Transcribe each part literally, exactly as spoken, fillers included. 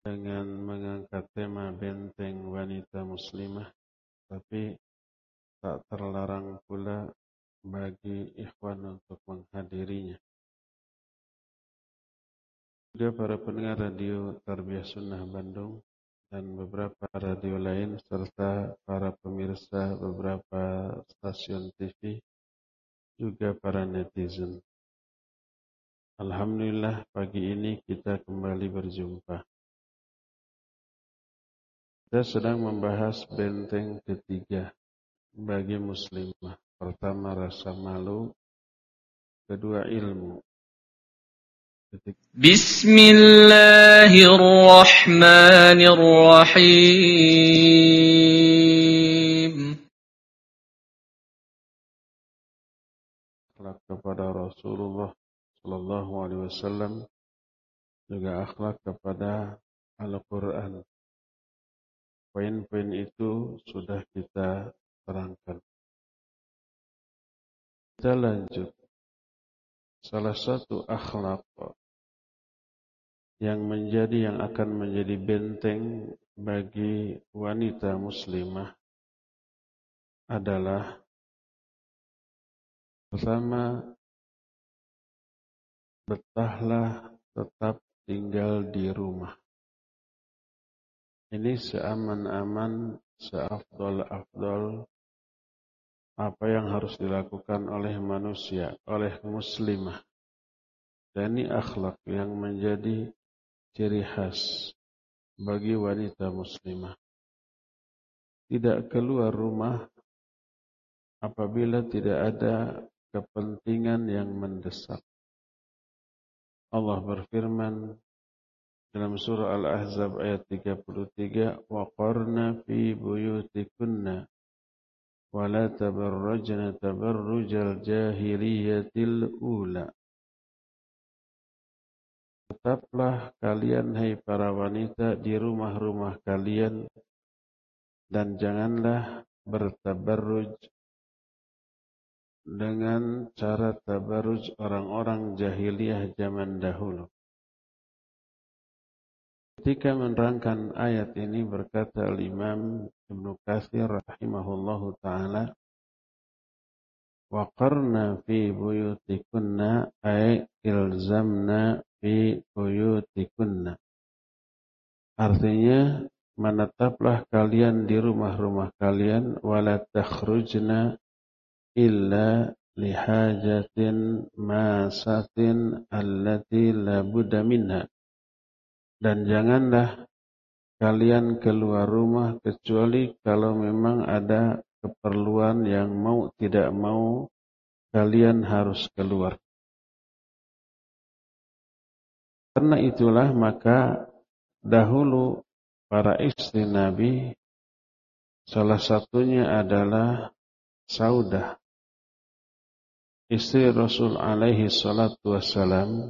dengan mengangkat tema benteng wanita muslimah, tapi tak terlarang pula bagi ikhwan untuk menghadirinya. Juga para pendengar radio Tarbiyah Sunnah Bandung dan beberapa radio lain serta para pemirsa beberapa stasiun T V, juga para netizen. Alhamdulillah pagi ini kita kembali berjumpa. Kita sedang membahas benteng ketiga bagi muslimah. Pertama rasa malu, kedua ilmu. Ketika Bismillahirrahmanirrahim. akhlak kepada Rasulullah Sallallahu Alaihi Wasallam, juga akhlak kepada Al-Quran. Poin-poin itu sudah kita terangkan. Kita lanjut. Salah satu akhlak yang menjadi yang akan menjadi benteng bagi wanita muslimah adalah pertama, betahlah tetap tinggal di rumah. Ini seaman-aman, seafdol-afdol apa yang harus dilakukan oleh manusia, oleh muslimah. Dan ini akhlak yang menjadi ciri khas bagi wanita muslimah. Tidak keluar rumah apabila tidak ada kepentingan yang mendesak. Allah berfirman dalam surah Al-Ahzab ayat tiga puluh tiga, وَقَرْنَ فِي بُيُوتِكُنَّ وَلَا تَبَرَّجْنَ تَبَرُّجَ الْجَاهِلِيَّةِ الْأُولَى. Tetaplah kalian, hai para wanita, di rumah-rumah kalian dan janganlah bertabarruj dengan cara tabarruj orang-orang jahiliyah zaman dahulu. Ketika menerangkan ayat ini berkata Imam Ibnu Katsir rahimahullahu taala, waqarna fi buyutikunna ay ilzamna fi buyutikunna. Artinya, menetaplah kalian di rumah-rumah kalian, wala takhrujna illa lihajatin masatin allati la budda minha. Dan janganlah kalian keluar rumah kecuali kalau memang ada keperluan yang mau tidak mau kalian harus keluar. Karena itulah maka dahulu para istri Nabi, salah satunya adalah Saudah, istri Rasul alaihi salatu wassalam.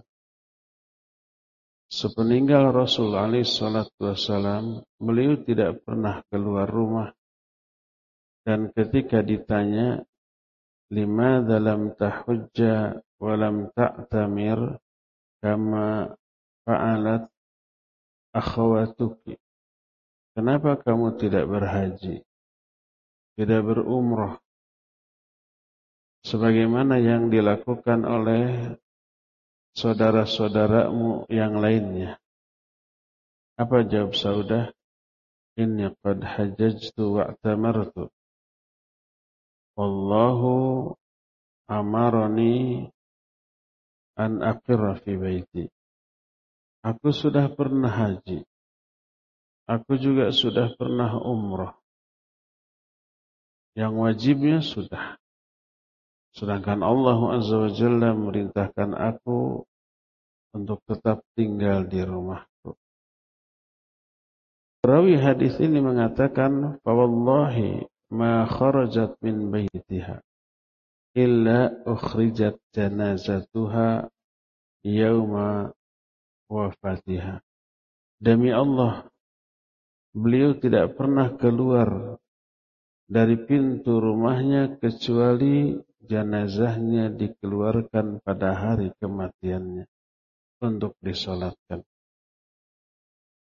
Sepeninggal Rasul alaihi salatu wassalam, beliau tidak pernah keluar rumah. Dan ketika ditanya, limadza lam tahujja wa lam ta'tamir kama fa'alat akhawatuki. Kenapa kamu tidak berhaji, tidak berumrah, sebagaimana yang dilakukan oleh saudara-saudaramu yang lainnya? Apa jawab Saudah? Inni qad hajjajtu wa'tamartu. Wallahu amarani an aqirra fi baiti. Aku sudah pernah haji. Aku juga sudah pernah umrah. Yang wajibnya sudah. Sedangkan Allah Azza wa Jalla merintahkan aku untuk tetap tinggal di rumahku. Perawi hadis ini mengatakan, "Fawallahi ma kharajat min baitiha illa ukhrijat janazatuha yauma wafatiha." Demi Allah, beliau tidak pernah keluar dari pintu rumahnya kecuali jenazahnya dikeluarkan pada hari kematiannya untuk disolatkan.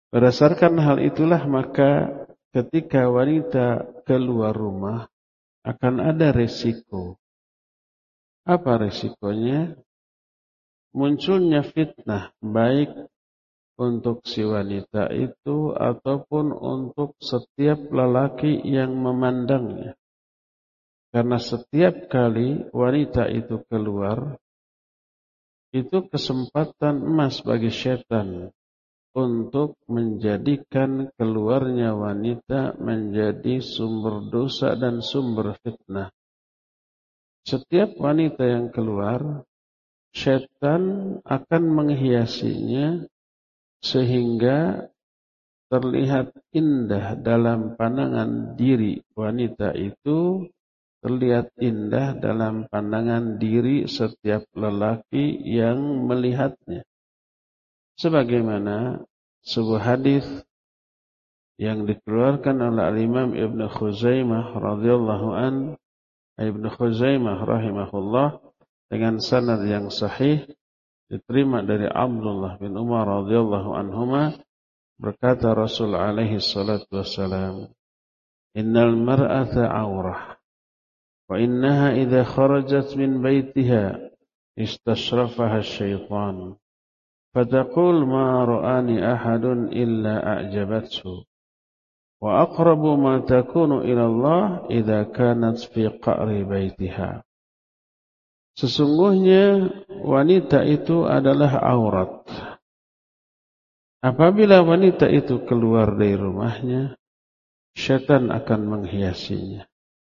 Berdasarkan hal itulah maka ketika wanita keluar rumah akan ada resiko. Apa resikonya? Munculnya fitnah baik untuk si wanita itu ataupun untuk setiap lelaki yang memandangnya. Karena setiap kali wanita itu keluar, itu kesempatan emas bagi syaitan untuk menjadikan keluarnya wanita menjadi sumber dosa dan sumber fitnah. Setiap wanita yang keluar, syaitan akan menghiasinya sehingga terlihat indah dalam pandangan diri wanita itu, terlihat indah dalam pandangan diri setiap lelaki yang melihatnya. Sebagaimana sebuah hadis yang dikeluarkan oleh Imam Ibn Khuzaimah radhiyallahu an, Ibn Khuzaimah rahimahullah dengan sanad yang sahih diterima dari Abdullah bin Umar radhiyallahu anhuma, berkata Rasul alaihi salatu wassalam, innal mar'ata awrah wa innaha idza kharajat min baitiha istashrafaha syaitan fataqul ma ra'ani ahadun illa a'jabathu wa aqrabu ma takunu ila Allah idza kanat fi qa'ri baitiha. Sesungguhnya wanita itu adalah aurat. Apabila wanita itu keluar dari rumahnya, syaitan akan menghiasinya.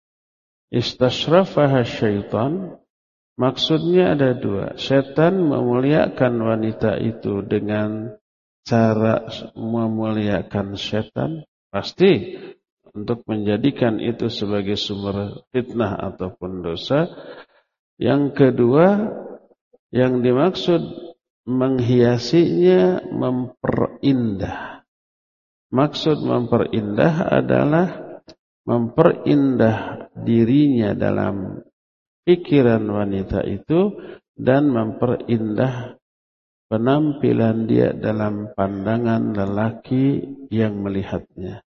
Istashrafaha syaitan, maksudnya ada dua. Syaitan memuliakan wanita itu dengan cara memuliakan syaitan, pasti untuk menjadikan itu sebagai sumber fitnah ataupun dosa. Yang kedua, yang dimaksud menghiasinya memperindah. Maksud memperindah adalah memperindah dirinya dalam pikiran wanita itu dan memperindah penampilan dia dalam pandangan lelaki yang melihatnya.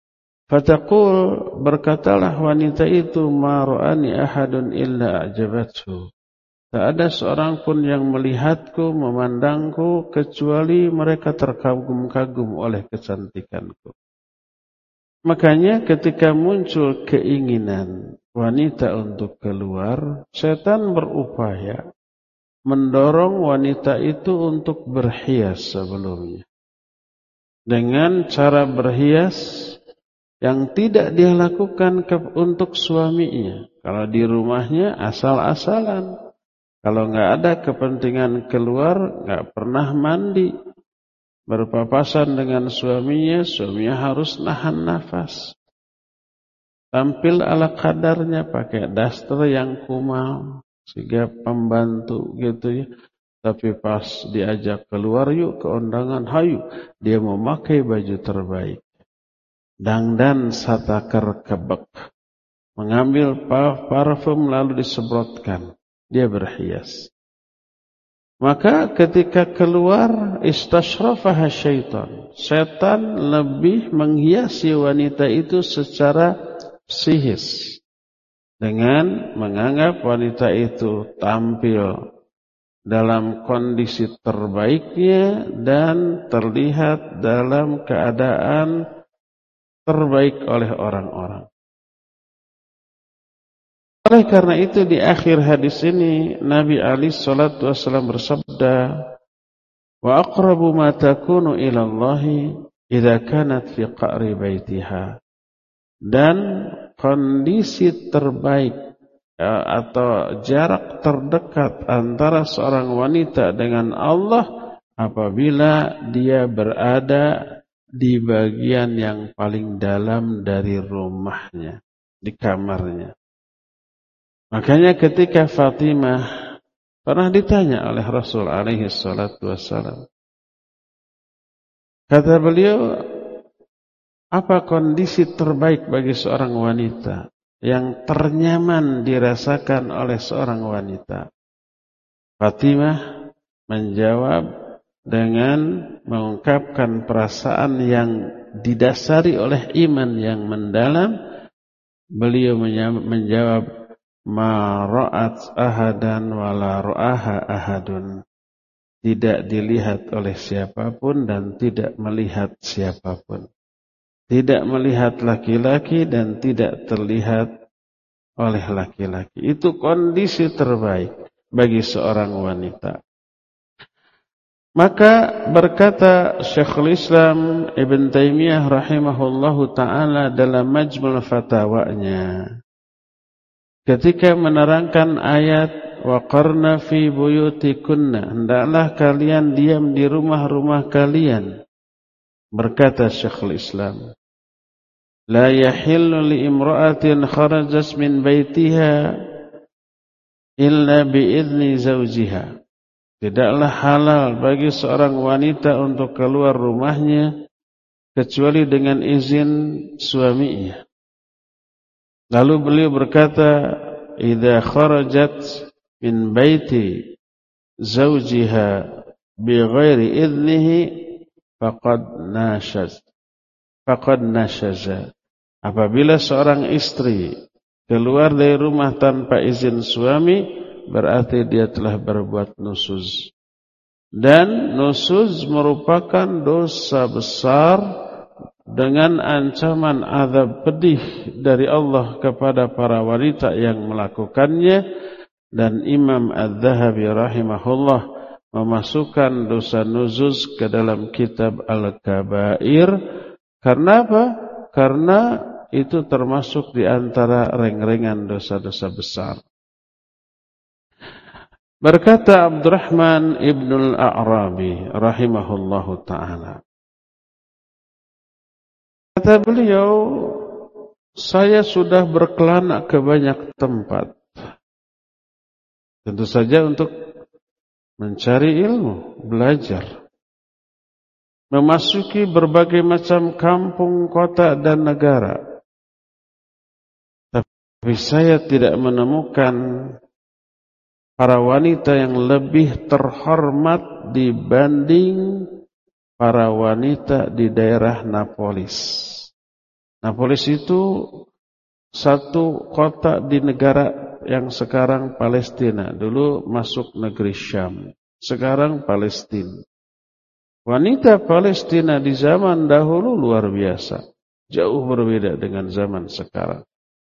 Fataqul, berkatalah wanita itu, ma ra'ani ahadun illa a'jabathu. Tak ada seorang pun yang melihatku, memandangku, kecuali mereka terkagum-kagum oleh kecantikanku. Makanya ketika muncul keinginan wanita untuk keluar, setan berupaya mendorong wanita itu untuk berhias sebelumnya. Dengan cara berhias yang tidak dia lakukan untuk suaminya. Kalau di rumahnya asal-asalan. Kalau nggak ada kepentingan keluar, nggak pernah mandi. Berpapasan dengan suaminya, suaminya harus nahan nafas. Tampil ala kadarnya, pakai daster yang kumal, sehingga pembantu gitu ya. Tapi pas diajak keluar yuk ke undangan, hayu, dia memakai baju terbaik. Dangdan satakar kebek, mengambil parfum lalu disemprotkan, dia berhias. Maka ketika keluar istashrafaha syaitan, setan lebih menghiasi wanita itu secara psikis dengan menganggap wanita itu tampil dalam kondisi terbaiknya dan terlihat dalam keadaan terbaik oleh orang-orang. Oleh karena itu di akhir hadis ini Nabi alaihi salatu wasallam bersabda, wa aqrabu ma takunu ila Allahi idza kanat fi qa'ri baitiha. Dan kondisi terbaik atau jarak terdekat antara seorang wanita dengan Allah apabila dia berada di bagian yang paling dalam dari rumahnya, di kamarnya. Makanya ketika Fatimah pernah ditanya oleh Rasul alaihi salatu wassalam, kata beliau, apa kondisi terbaik bagi seorang wanita yang ternyaman dirasakan oleh seorang wanita? Fatimah menjawab, dengan mengungkapkan perasaan yang didasari oleh iman yang mendalam. Beliau menjawab, ma ra'at ahadan wala ra'aha ahadun. Tidak dilihat oleh siapapun dan tidak melihat siapapun. Tidak melihat laki-laki dan tidak terlihat oleh laki-laki. Itu kondisi terbaik bagi seorang wanita. Maka berkata Syekhul Islam Ibn Taimiyah rahimahullahu ta'ala dalam Majmul Fatawanya, ketika menerangkan ayat waqarna fi buyutikunna, hendaklah kalian diam di rumah-rumah kalian. Berkata Syekhul Islam, la yahillu li imra'atin kharajat min baitiha illa bi'izni zawjiha. Tidaklah halal bagi seorang wanita untuk keluar rumahnya kecuali dengan izin suaminya. Lalu beliau berkata, idza kharajat min baiti zawjiha bighairi idnihi faqad nashaz faqad nashaza. Apabila seorang istri keluar dari rumah tanpa izin suami, berarti dia telah berbuat nusuz. Dan nusuz merupakan dosa besar dengan ancaman azab pedih dari Allah kepada para wanita yang melakukannya. Dan Imam Az-Zahabi rahimahullah memasukkan dosa nuzuz ke dalam kitab Al-Kabair. Karena apa? Karena itu termasuk di antara reng-rengan dosa-dosa besar. Berkata Abdurrahman ibn al-A'rabi rahimahullahu ta'ala, kata beliau, saya sudah berkelana ke banyak tempat, tentu saja untuk mencari ilmu, belajar, memasuki berbagai macam kampung, kota dan negara, tapi saya tidak menemukan para wanita yang lebih terhormat dibanding para wanita di daerah Napolis. Napolis itu satu kota di negara yang sekarang Palestina. Dulu masuk negeri Syam, sekarang Palestina. Wanita Palestina di zaman dahulu luar biasa, jauh berbeda dengan zaman sekarang.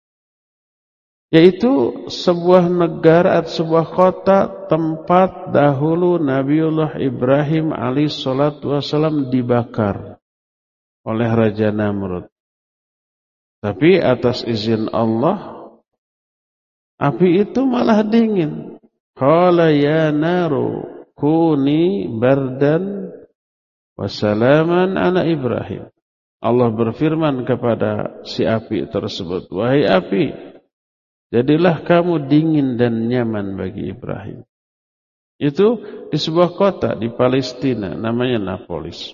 Yaitu sebuah negara atau sebuah kota tempat dahulu Nabiullah Ibrahim alaihi salatu wasallam dibakar oleh Raja Namrud. Tapi atas izin Allah, api itu malah dingin. Qala ya naru kuni bardan wa salaman ala Ibrahim. Allah berfirman kepada si api tersebut, wahai api, jadilah kamu dingin dan nyaman bagi Ibrahim. Itu di sebuah kota di Palestina, namanya Napolis.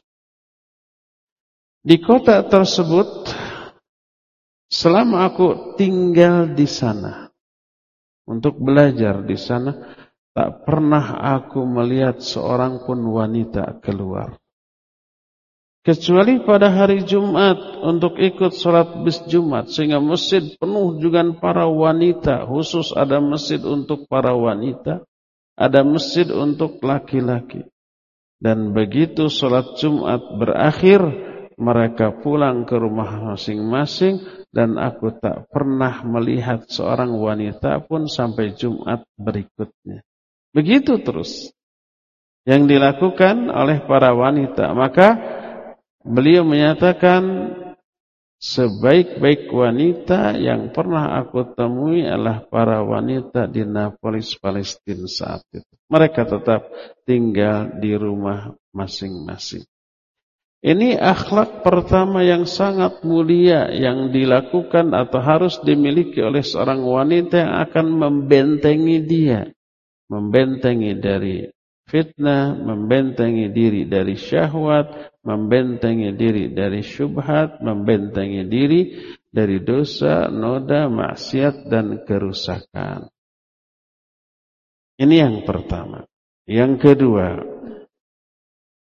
Di kota tersebut, selama aku tinggal di sana, untuk belajar di sana, tak pernah aku melihat seorang pun wanita keluar. Kecuali pada hari Jumat untuk ikut sholat bis Jumat. Sehingga masjid penuh dengan para wanita. Khusus ada masjid untuk para wanita. Ada masjid untuk laki-laki. Dan begitu sholat Jumat berakhir, mereka pulang ke rumah masing-masing. Dan aku tak pernah melihat seorang wanita pun sampai Jumat berikutnya. Begitu terus yang dilakukan oleh para wanita. Maka beliau menyatakan, sebaik-baik wanita yang pernah aku temui adalah para wanita di Napolis, Palestina saat itu. Mereka tetap tinggal di rumah masing-masing. Ini akhlak pertama yang sangat mulia yang dilakukan atau harus dimiliki oleh seorang wanita yang akan membentengi dia. Membentengi dari fitnah, membentengi diri dari syahwat, membentengi diri dari syubhat, membentengi diri dari dosa, noda, maksiat dan kerusakan. Ini yang pertama. Yang kedua,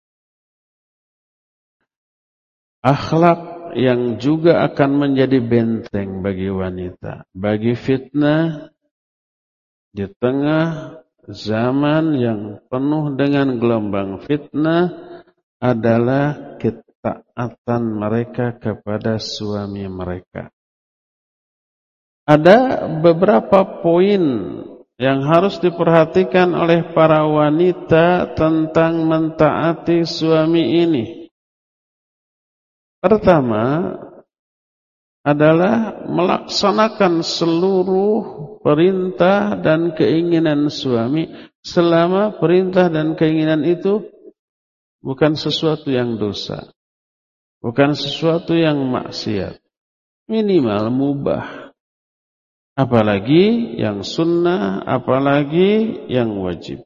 akhlak yang juga akan menjadi benteng bagi wanita, bagi fitnah di tengah zaman yang penuh dengan gelombang fitnah adalah ketaatan mereka kepada suami mereka. Ada beberapa poin yang harus diperhatikan oleh para wanita tentang mentaati suami ini. Pertama adalah melaksanakan seluruh perintah dan keinginan suami selama perintah dan keinginan itu bukan sesuatu yang dosa, bukan sesuatu yang maksiat, minimal mubah. Apalagi yang sunnah, apalagi yang wajib.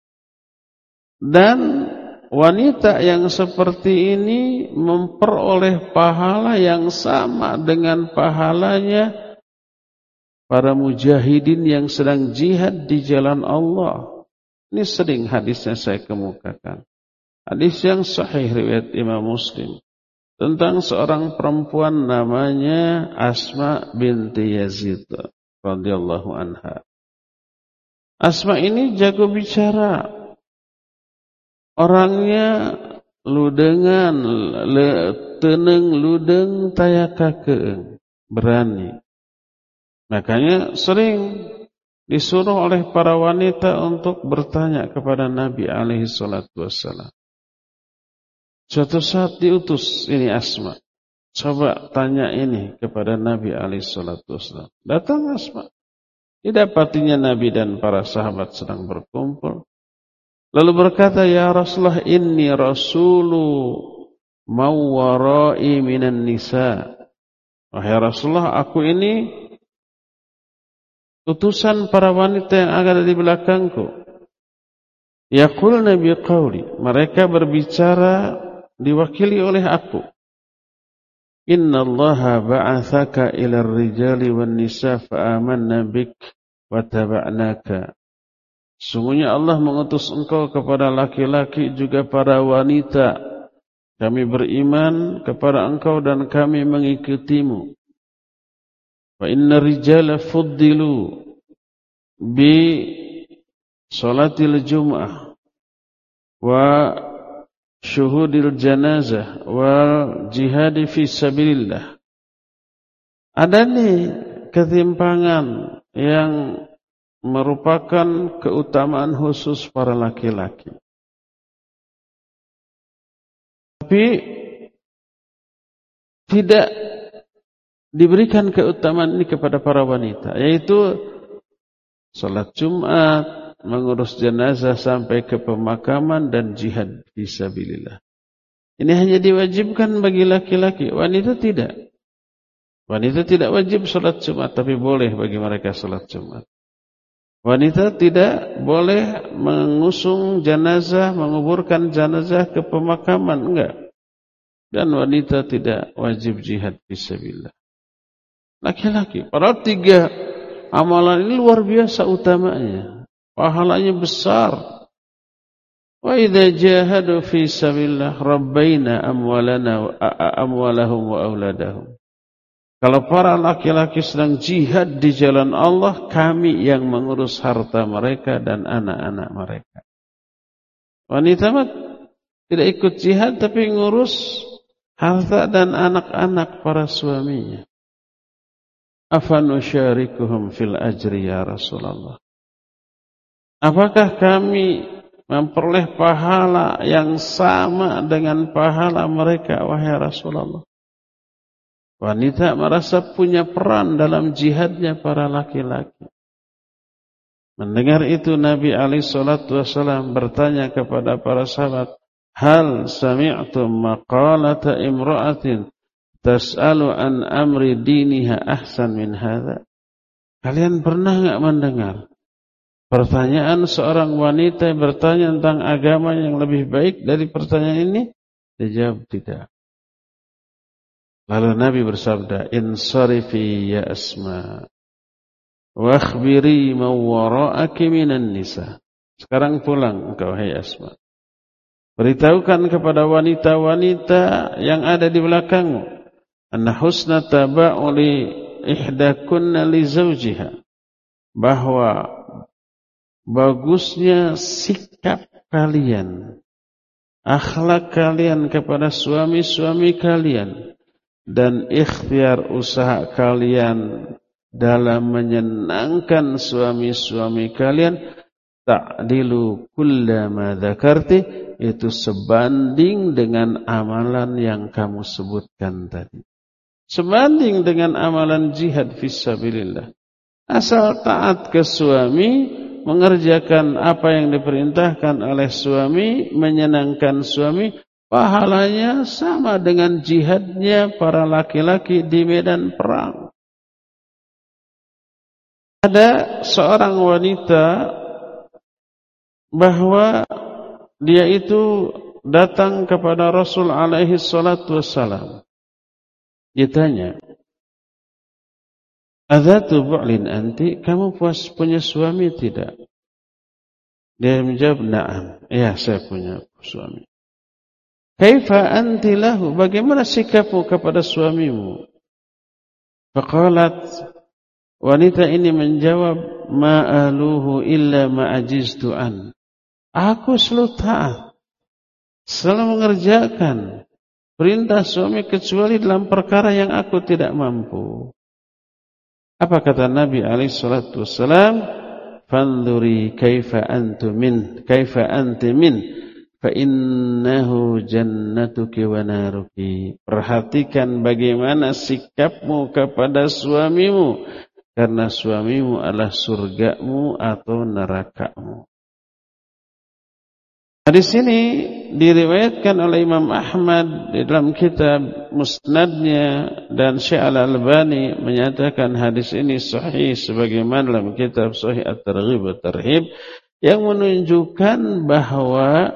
Dan wanita yang seperti ini memperoleh pahala yang sama dengan pahalanya para mujahidin yang sedang jihad di jalan Allah. Ini sering hadisnya saya kemukakan. Hadis yang sahih riwayat Imam Muslim tentang seorang perempuan namanya Asma binti Yazid radhiyallahu anha. Asma ini jago bicara. Orangnya ludengan, le, teneng ludeng tayaka keeng, berani. Makanya sering disuruh oleh para wanita untuk bertanya kepada Nabi alaihi salatu wassalam. Suatu saat diutus ini Asma. Coba tanya ini kepada Nabi alaihi salatu wassalam. Datang Asma. Didapatinya Nabi dan para sahabat sedang berkumpul. Lalu berkata, ya Rasulullah, inni rasulu mawwarai minan nisa. Wahai Rasulullah, aku ini utusan para wanita yang ada di belakangku. Yaqulna biqauli, mereka berbicara diwakili oleh aku. Inna Allaha ba'athaka ila rijali wan nisa fa'amanna bik wa taba'naka. Sungguhnya Allah mengutus engkau kepada laki-laki juga para wanita. Kami beriman kepada engkau dan kami mengikutimu. Wa inna rijala fuddilu bi salatil jum'ah wa syuhudil janazah wa jihadi fi sabilillah. Ada nih ketimpangan yang merupakan keutamaan khusus para laki-laki. Tapi tidak diberikan keutamaan ini kepada para wanita, yaitu salat Jumat, mengurus jenazah sampai ke pemakaman dan jihad fisabilillah. Ini hanya diwajibkan bagi laki-laki, wanita tidak. Wanita tidak wajib salat Jumat, tapi boleh bagi mereka salat Jumat. Wanita tidak boleh mengusung jenazah, menguburkan jenazah ke pemakaman, enggak. Dan wanita tidak wajib jihad fisabilillah. Laki-laki, padahal tiga amalan ini luar biasa utamanya. Pahalanya besar. Wa idza jahadu fi sabilillah rabbaina amwalana amwalahum wa auladahum. Kalau para laki-laki sedang jihad di jalan Allah, kami yang mengurus harta mereka dan anak-anak mereka. Wanita mah tidak ikut jihad tapi ngurus harta dan anak-anak para suaminya. Afanusyarikuhum fil ajri ya Rasulullah. Apakah kami memperoleh pahala yang sama dengan pahala mereka, wahai Rasulullah? Wanita merasa punya peran dalam jihadnya para laki-laki. Mendengar itu Nabi alaihi salatu wasallam bertanya kepada para sahabat, hal sami'tum maqalata imra'atin tas'alu an amri diniha ahsan min hadha? Kalian pernah enggak mendengar pertanyaan seorang wanita yang bertanya tentang agama yang lebih baik dari pertanyaan ini? Dijawab tidak. Lalu Nabi bersabda, insarifi ya Asma wa akhbiri man wara'aki minan nisa. Sekarang pulang engkau hai Asma. Beritahukan kepada wanita-wanita yang ada di belakangmu, anna husna taba'u li ihdakunna li zawjiha, bahwa bagusnya sikap kalian, akhlak kalian kepada suami-suami kalian, dan ikhtiar usaha kalian dalam menyenangkan suami-suami kalian, ta'dilu kullama dzakarti, itu sebanding dengan amalan yang kamu sebutkan tadi. Sebanding dengan amalan jihad fisabilillah. Asal taat ke suami, mengerjakan apa yang diperintahkan oleh suami, menyenangkan suami, pahalanya sama dengan jihadnya para laki-laki di medan perang. Ada seorang wanita bahwa dia itu datang kepada Rasul alaihi salatu wassalam. Ditanya, "Adzatu bu'lin anti?" Kamu puas punya suami tidak? Dia menjawab, "Na'am." Ya, saya punya suami. "Kaifa anti lahu?" Bagaimana sikapmu kepada suamimu? Faqalat, wanita ini menjawab, "Ma'aluhu illa ma'ajiztu an." Aku selalu taat, selalu mengerjakan perintah suami kecuali dalam perkara yang aku tidak mampu. Apa kata Nabi alaihi salatu wassalam? "Fanzuri kaifa antu min, kaifa anti min, fa innahu jannatuki wa naruki." Perhatikan bagaimana sikapmu kepada suamimu, karena suamimu adalah surgamu atau nerakamu. Hadis ini diriwayatkan oleh Imam Ahmad di dalam kitab Musnadnya, dan Syekh Al-Albani menyatakan hadis ini sahih sebagaimana dalam kitab Sahih At-Targhib wa Tarhib, yang menunjukkan bahwa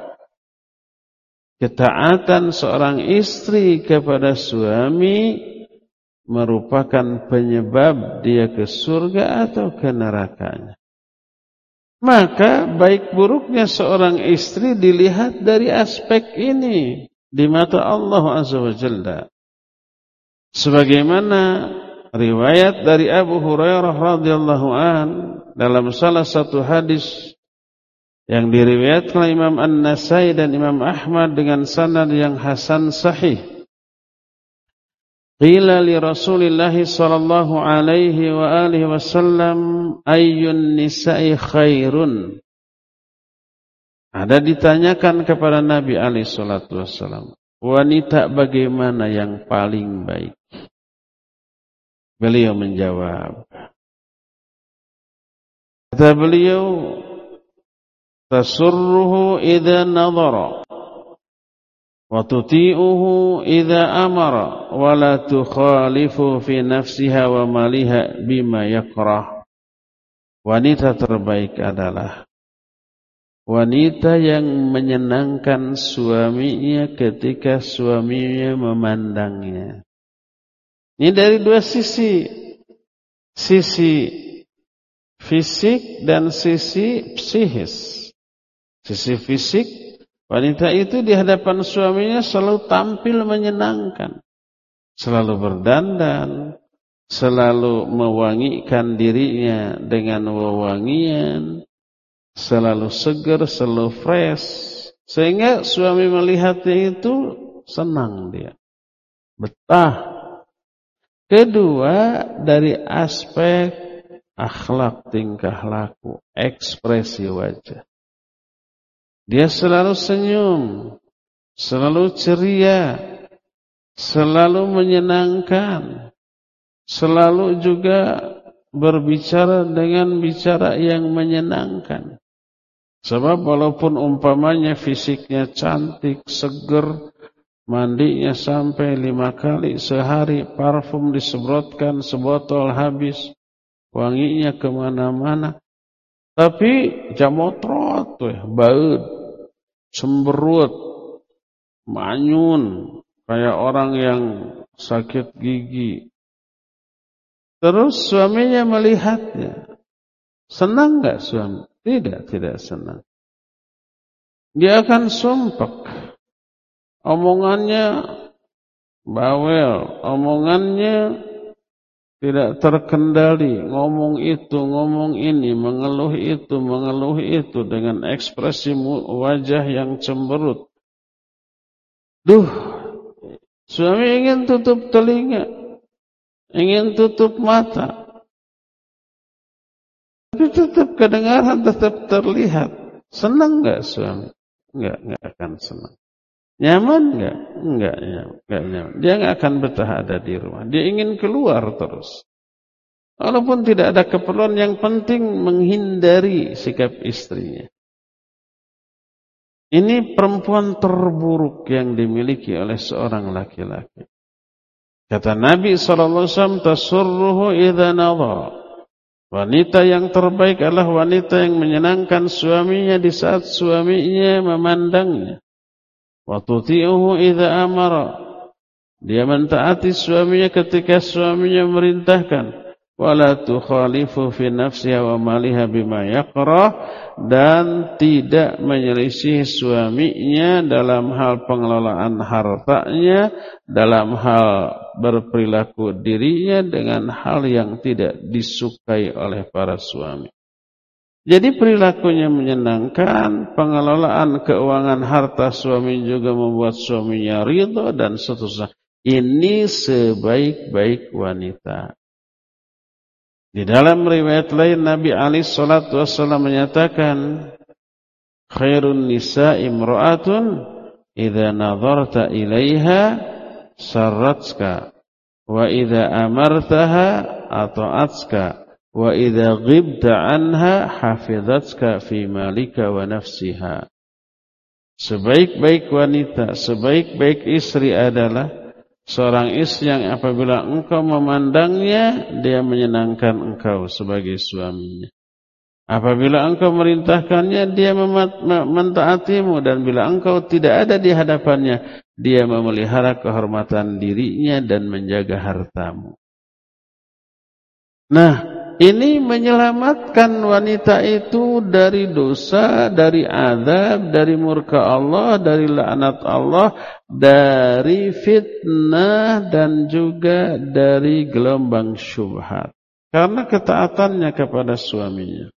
ketaatan seorang istri kepada suami merupakan penyebab dia ke surga atau ke nerakanya. Maka baik buruknya seorang istri dilihat dari aspek ini di mata Allah Azza wa Jalla. Sebagaimana riwayat dari Abu Hurairah radhiyallahu an dalam salah satu hadis yang diriwayatkan oleh Imam An-Nasai dan Imam Ahmad dengan sanad yang hasan sahih. Qila li Rasulillah sallallahu alaihi wa alihi wasallam, ayyun nisa'i khairun. Ada ditanyakan kepada Nabi alaihi salatu wasallam, wanita bagaimana yang paling baik? Beliau menjawab, kata beliau, tasurruhu idza nadhara wa tuti'uhu idza amara wa la tukhalifu fi nafsiha wa maliha bima yakrah. Wanita terbaik adalah wanita yang menyenangkan suaminya ketika suaminya memandangnya. Ini dari dua sisi, sisi fisik dan sisi psikis. Sisi fisik, wanita itu di hadapan suaminya selalu tampil menyenangkan, selalu berdandan, selalu mewangikan dirinya dengan wewangian, selalu segar, selalu fresh, sehingga suami melihatnya itu senang dia, betah. Kedua, dari aspek akhlak, tingkah laku, ekspresi wajah. Dia selalu senyum, selalu ceria, selalu menyenangkan, selalu juga berbicara dengan bicara yang menyenangkan. Sebab walaupun umpamanya fisiknya cantik, seger, mandinya sampai lima kali sehari, parfum disemprotkan sebotol habis, wanginya kemana-mana, tapi jamotrot, baut, cemberut, manyun, kayak orang yang sakit gigi. Terus suaminya melihatnya, senang gak suami? Tidak, tidak senang. Dia akan sumpek. Omongannya bawel, omongannya tidak terkendali, ngomong itu, ngomong ini, mengeluh itu, mengeluh itu dengan ekspresi wajah yang cemberut. Duh, suami ingin tutup telinga, ingin tutup mata, tapi tetap kedengaran, tetap terlihat. Senang enggak suami? Enggak, enggak akan senang. Nyaman enggak? Enggak, enggak nyaman. Dia enggak akan betah ada di rumah. Dia ingin keluar terus. Walaupun tidak ada keperluan, yang penting menghindari sikap istrinya. Ini perempuan terburuk yang dimiliki oleh seorang laki-laki. Kata Nabi shallallahu alaihi wasallam, tasurruhu idza nadhara. Wanita yang terbaik adalah wanita yang menyenangkan suaminya di saat suaminya memandangnya. Wa tuti'uhu idza amara. Dia mentaati suaminya ketika suaminya memerintahkan. Wala tukhalifu fi nafsiha wa maliha bima yakrah, dan tidak menyelisih suaminya dalam hal pengelolaan hartanya, dalam hal berperilaku dirinya dengan hal yang tidak disukai oleh para suami. Jadi perilakunya menyenangkan, pengelolaan keuangan harta suami juga membuat suaminya ridho dan seterusnya. Ini sebaik-baik wanita. Di dalam riwayat lain Nabi alaihi salatu wasallam menyatakan, khairun nisa imra'atun idza nadharta ilaiha sarratska wa idza amartaha ata'atska wa idza ghibta anha hafizatska fi malika wa nafsiha. Sebaik-baik wanita, sebaik-baik istri adalah seorang istri yang apabila engkau memandangnya, dia menyenangkan engkau sebagai suaminya. Apabila engkau merintahkannya, dia mentaatimu. Dan bila engkau tidak ada di hadapannya, dia memelihara kehormatan dirinya dan menjaga hartamu. Nah, ini menyelamatkan wanita itu dari dosa, dari azab, dari murka Allah, dari laknat Allah, dari fitnah, dan juga dari gelombang syubhat. Karena ketaatannya kepada suaminya.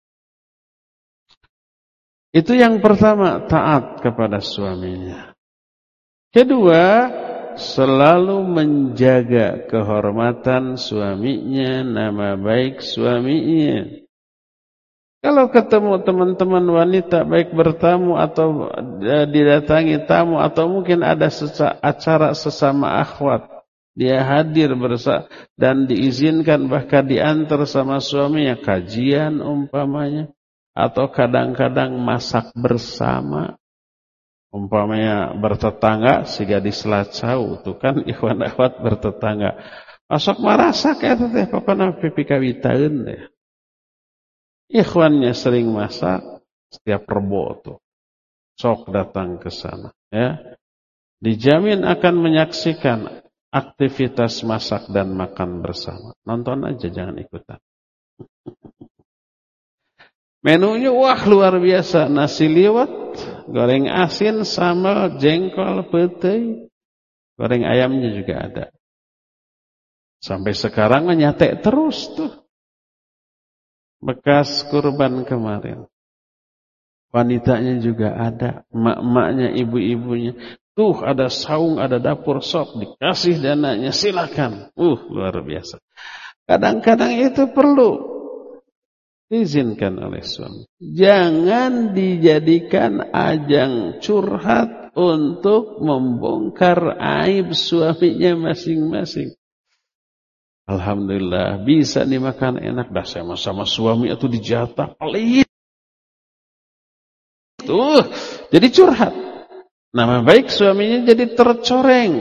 Itu yang pertama, taat kepada suaminya. Kedua, selalu menjaga kehormatan suaminya, nama baik suaminya. Kalau ketemu teman-teman wanita, baik bertamu atau didatangi tamu, atau mungkin ada acara sesama akhwat, dia hadir bersama dan diizinkan bahkan diantar sama suaminya, kajian umpamanya, atau kadang-kadang masak bersama. Umpamanya bertetangga, siga di Selacau, itu kan ikhwan akhwat bertetangga. Masuk marasak ya teh, pokoknya pipi kawitaeun deh. Ikhwannya sering masak setiap Rebo tuh. Sok datang ke sana, ya. Dijamin akan menyaksikan aktivitas masak dan makan bersama. Nonton aja, jangan ikutan. Menunya wah luar biasa, nasi liwet, goreng asin, sambal, jengkol, petai, goreng ayamnya juga ada. Sampai sekarang nyate terus tuh, bekas kurban kemarin. Wanitanya juga ada, emak-emaknya, ibu-ibunya. Tuh ada saung, ada dapur, sok dikasih dananya, silakan. Uh luar biasa. Kadang-kadang itu perlu diizinkan oleh suami. Jangan dijadikan ajang curhat untuk membongkar aib suaminya masing-masing. Alhamdulillah bisa dimakan enak, dah sama sama suami itu dijatah pelit. Tuh, jadi curhat. Nama baik suaminya jadi tercoreng.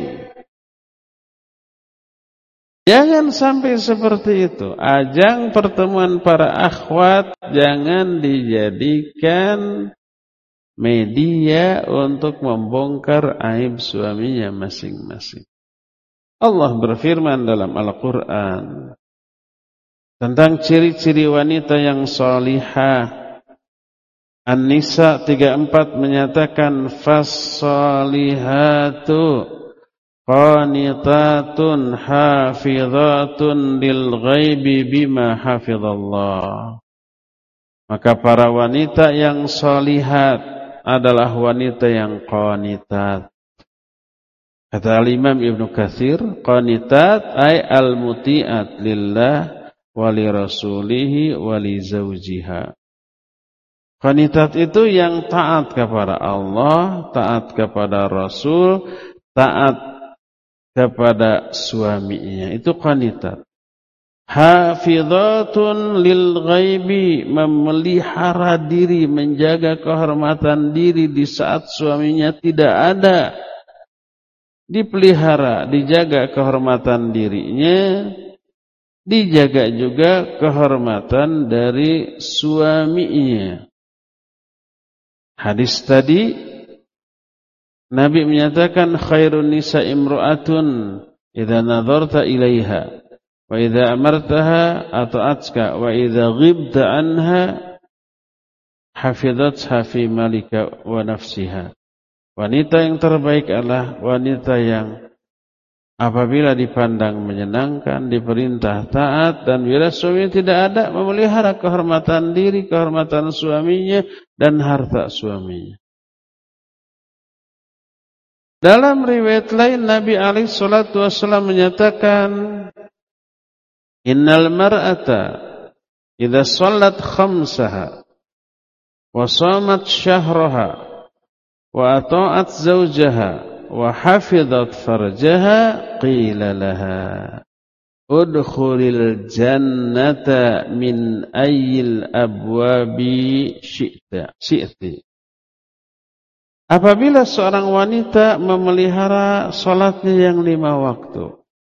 Jangan sampai seperti itu. Ajang pertemuan para akhwat jangan dijadikan media untuk membongkar aib suaminya masing-masing. Allah berfirman dalam Al-Quran tentang ciri-ciri wanita yang salihah. An-Nisa tiga puluh empat menyatakan fas-salihatu qanitatun hafizatun lil ghaibi bima hafizallah. Maka para wanita yang salihat adalah wanita yang qanitat. Kata Imam Ibnu Katsir, qanitat ay al-muti'at lillah wa li rasulihi wa li zawjiha. Qanitat itu yang taat kepada Allah, taat kepada Rasul, taat kepada suaminya. Itu qanitat. Hafizatun lil ghaibi, memelihara diri, menjaga kehormatan diri di saat suaminya tidak ada. Dipelihara, dijaga kehormatan dirinya, dijaga juga kehormatan dari suaminya. Hadis tadi Nabi menyatakan khairun nisa imra'atun idza nadharta ilaiha wa idza amartaha ata'atka wa idza ghibta anha hafizatha fi malika wa nafsiha. Wanita yang terbaik adalah wanita yang apabila dipandang menyenangkan, diperintah taat, dan bila suami tidak ada, memelihara kehormatan diri, kehormatan suaminya, dan harta suaminya. Dalam riwayat lain, Nabi alaihi salatu wasallam menyatakan, Innal mar'ata idza shallat khamsaha wa shamat syahraha wa ata'at zawjaha wa hafizat farjaha qila laha udkhulil jannata min ayyil abwabi syi'ta syi'ti. Apabila seorang wanita memelihara salatnya yang lima waktu,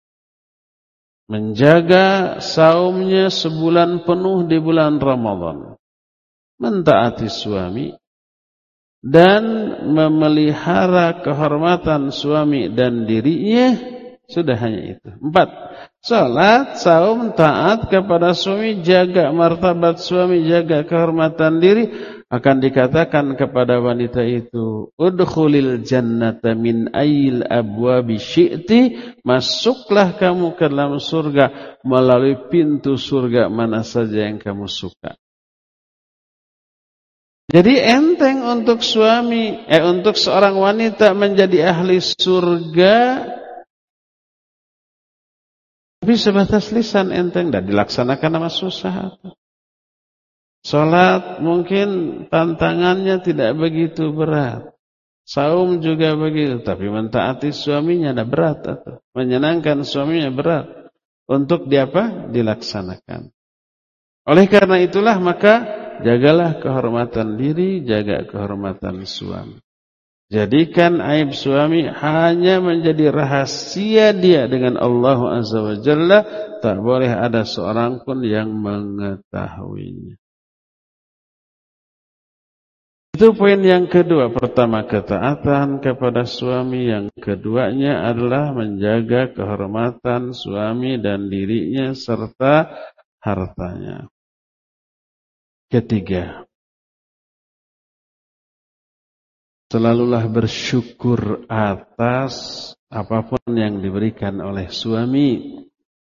menjaga saumnya sebulan penuh di bulan Ramadan, mentaati suami, dan memelihara kehormatan suami dan dirinya, sudah hanya itu. Empat. Salat, saum, taat kepada suami, jaga martabat suami, jaga kehormatan diri, akan dikatakan kepada wanita itu, udkhulil jannata min ayyil abwabi syi'ti, masuklah kamu ke dalam surga melalui pintu surga mana saja yang kamu suka. Jadi enteng untuk suami, eh untuk seorang wanita menjadi ahli surga, tapi sebatas lisan enteng dan dilaksanakan sama susah. Salat mungkin tantangannya tidak begitu berat, saum juga begitu, tapi mentaati suaminya ada berat, atau menyenangkan suaminya berat. Untuk di apa? Dilaksanakan. Oleh karena itulah maka jagalah kehormatan diri, jaga kehormatan suami. Jadikan aib suami hanya menjadi rahasia dia dengan Allah Azza wa Jalla. Tak boleh ada seorang pun yang mengetahuinya. Itu poin yang kedua. Pertama, ketaatan kepada suami. Yang keduanya adalah menjaga kehormatan suami dan dirinya serta hartanya. Ketiga, selalulah bersyukur atas apapun yang diberikan oleh suami.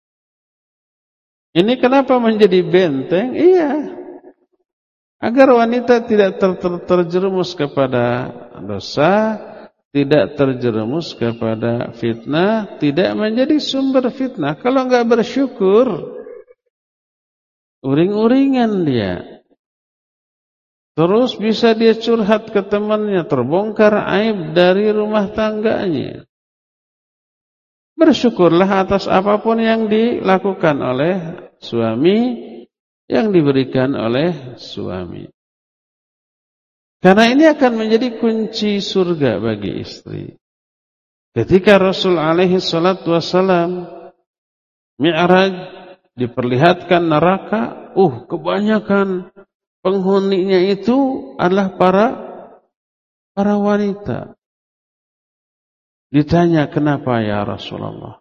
Ini kenapa menjadi benteng? Iya, agar wanita tidak ter ter terjerumus kepada dosa, tidak terjerumus kepada fitnah, tidak menjadi sumber fitnah. Kalau enggak bersyukur, uring-uringan dia. Terus bisa dia curhat ke temannya, terbongkar aib dari rumah tangganya. Bersyukurlah atas apapun yang dilakukan oleh suami, yang diberikan oleh suami. Karena ini akan menjadi kunci surga bagi istri. Ketika Rasul alaihi salatu wassalam Mi'raj diperlihatkan neraka, uh kebanyakan penghuninya itu adalah para para wanita. Ditanya, kenapa ya Rasulullah?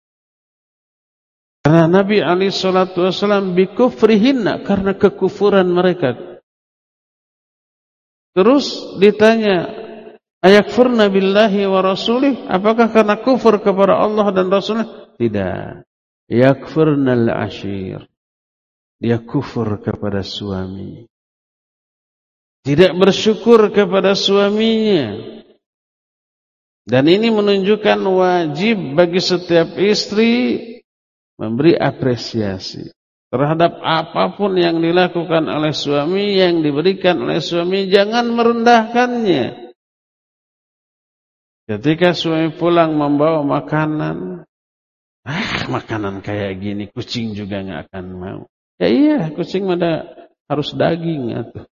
Karena Nabi alaihi salatu wasallam bikufrihinna, karena kekufuran mereka. Terus ditanya, ayakfurna billahi wa rasulih, apakah karena kufur kepada Allah dan Rasulnya? Tidak. Yakfurnal ashir. Dia kufur kepada suami. Tidak bersyukur kepada suaminya. Dan ini menunjukkan wajib bagi setiap istri memberi apresiasi terhadap apapun yang dilakukan oleh suami, yang diberikan oleh suami, jangan merendahkannya. Ketika suami pulang membawa makanan, ah makanan kayak gini, kucing juga gak akan mau. Ya iya, kucing ada harus daging atau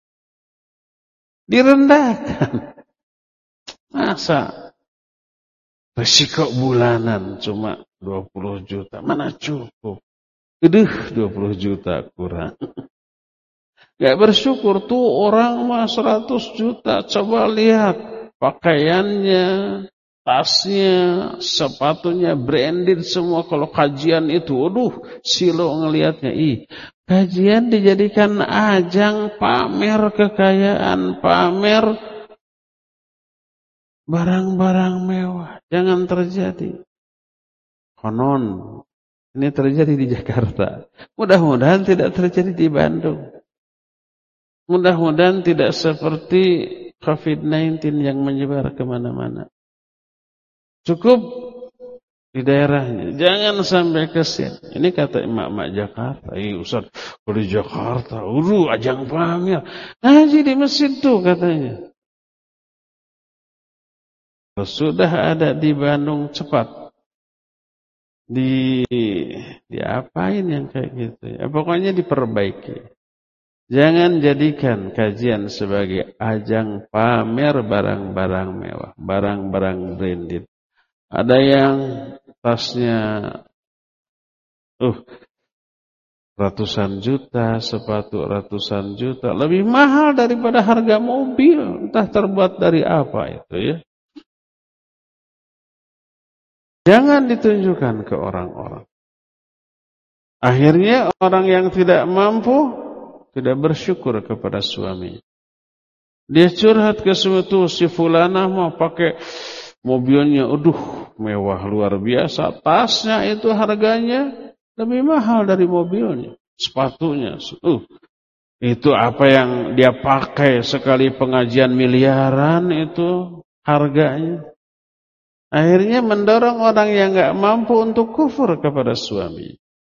direndahkan. Masa resiko bulanan cuma dua puluh juta, mana cukup? Aduh, dua puluh juta kurang. Gak bersyukur tuh orang mah seratus juta. Coba lihat pakaiannya, tasnya, sepatunya branded semua. Kalau kajian itu, aduh, silo ngelihatnya. Ih, kajian dijadikan ajang pamer kekayaan, pamer barang-barang mewah. Jangan terjadi. Konon, ini terjadi di Jakarta. Mudah-mudahan tidak terjadi di Bandung. Mudah-mudahan tidak seperti covid sembilan belas yang menyebar kemana-mana. Cukup di daerahnya. Jangan sampai kesin. Ini kata emak-emak Jakarta. Ih Ustaz, kalau di Jakarta, udah ajang pamer. Ngaji di masjid tuh katanya. Sudah ada di Bandung, cepat. Di diapain yang kayak gitu ya. Pokoknya diperbaiki. Jangan jadikan kajian sebagai ajang pamer barang-barang mewah, barang-barang branded. Ada yang tasnya uh ratusan juta, sepatu ratusan juta, lebih mahal daripada harga mobil, entah terbuat dari apa itu ya. Jangan ditunjukkan ke orang-orang. Akhirnya orang yang tidak mampu tidak bersyukur kepada suami. Dia curhat ke suami itu, si fulanah mau pakai mobilnya, aduh mewah luar biasa. Tasnya itu harganya lebih mahal dari mobilnya. Sepatunya, uh, itu apa yang dia pakai sekali pengajian miliaran itu harganya. Akhirnya mendorong orang yang gak mampu untuk kufur kepada suami.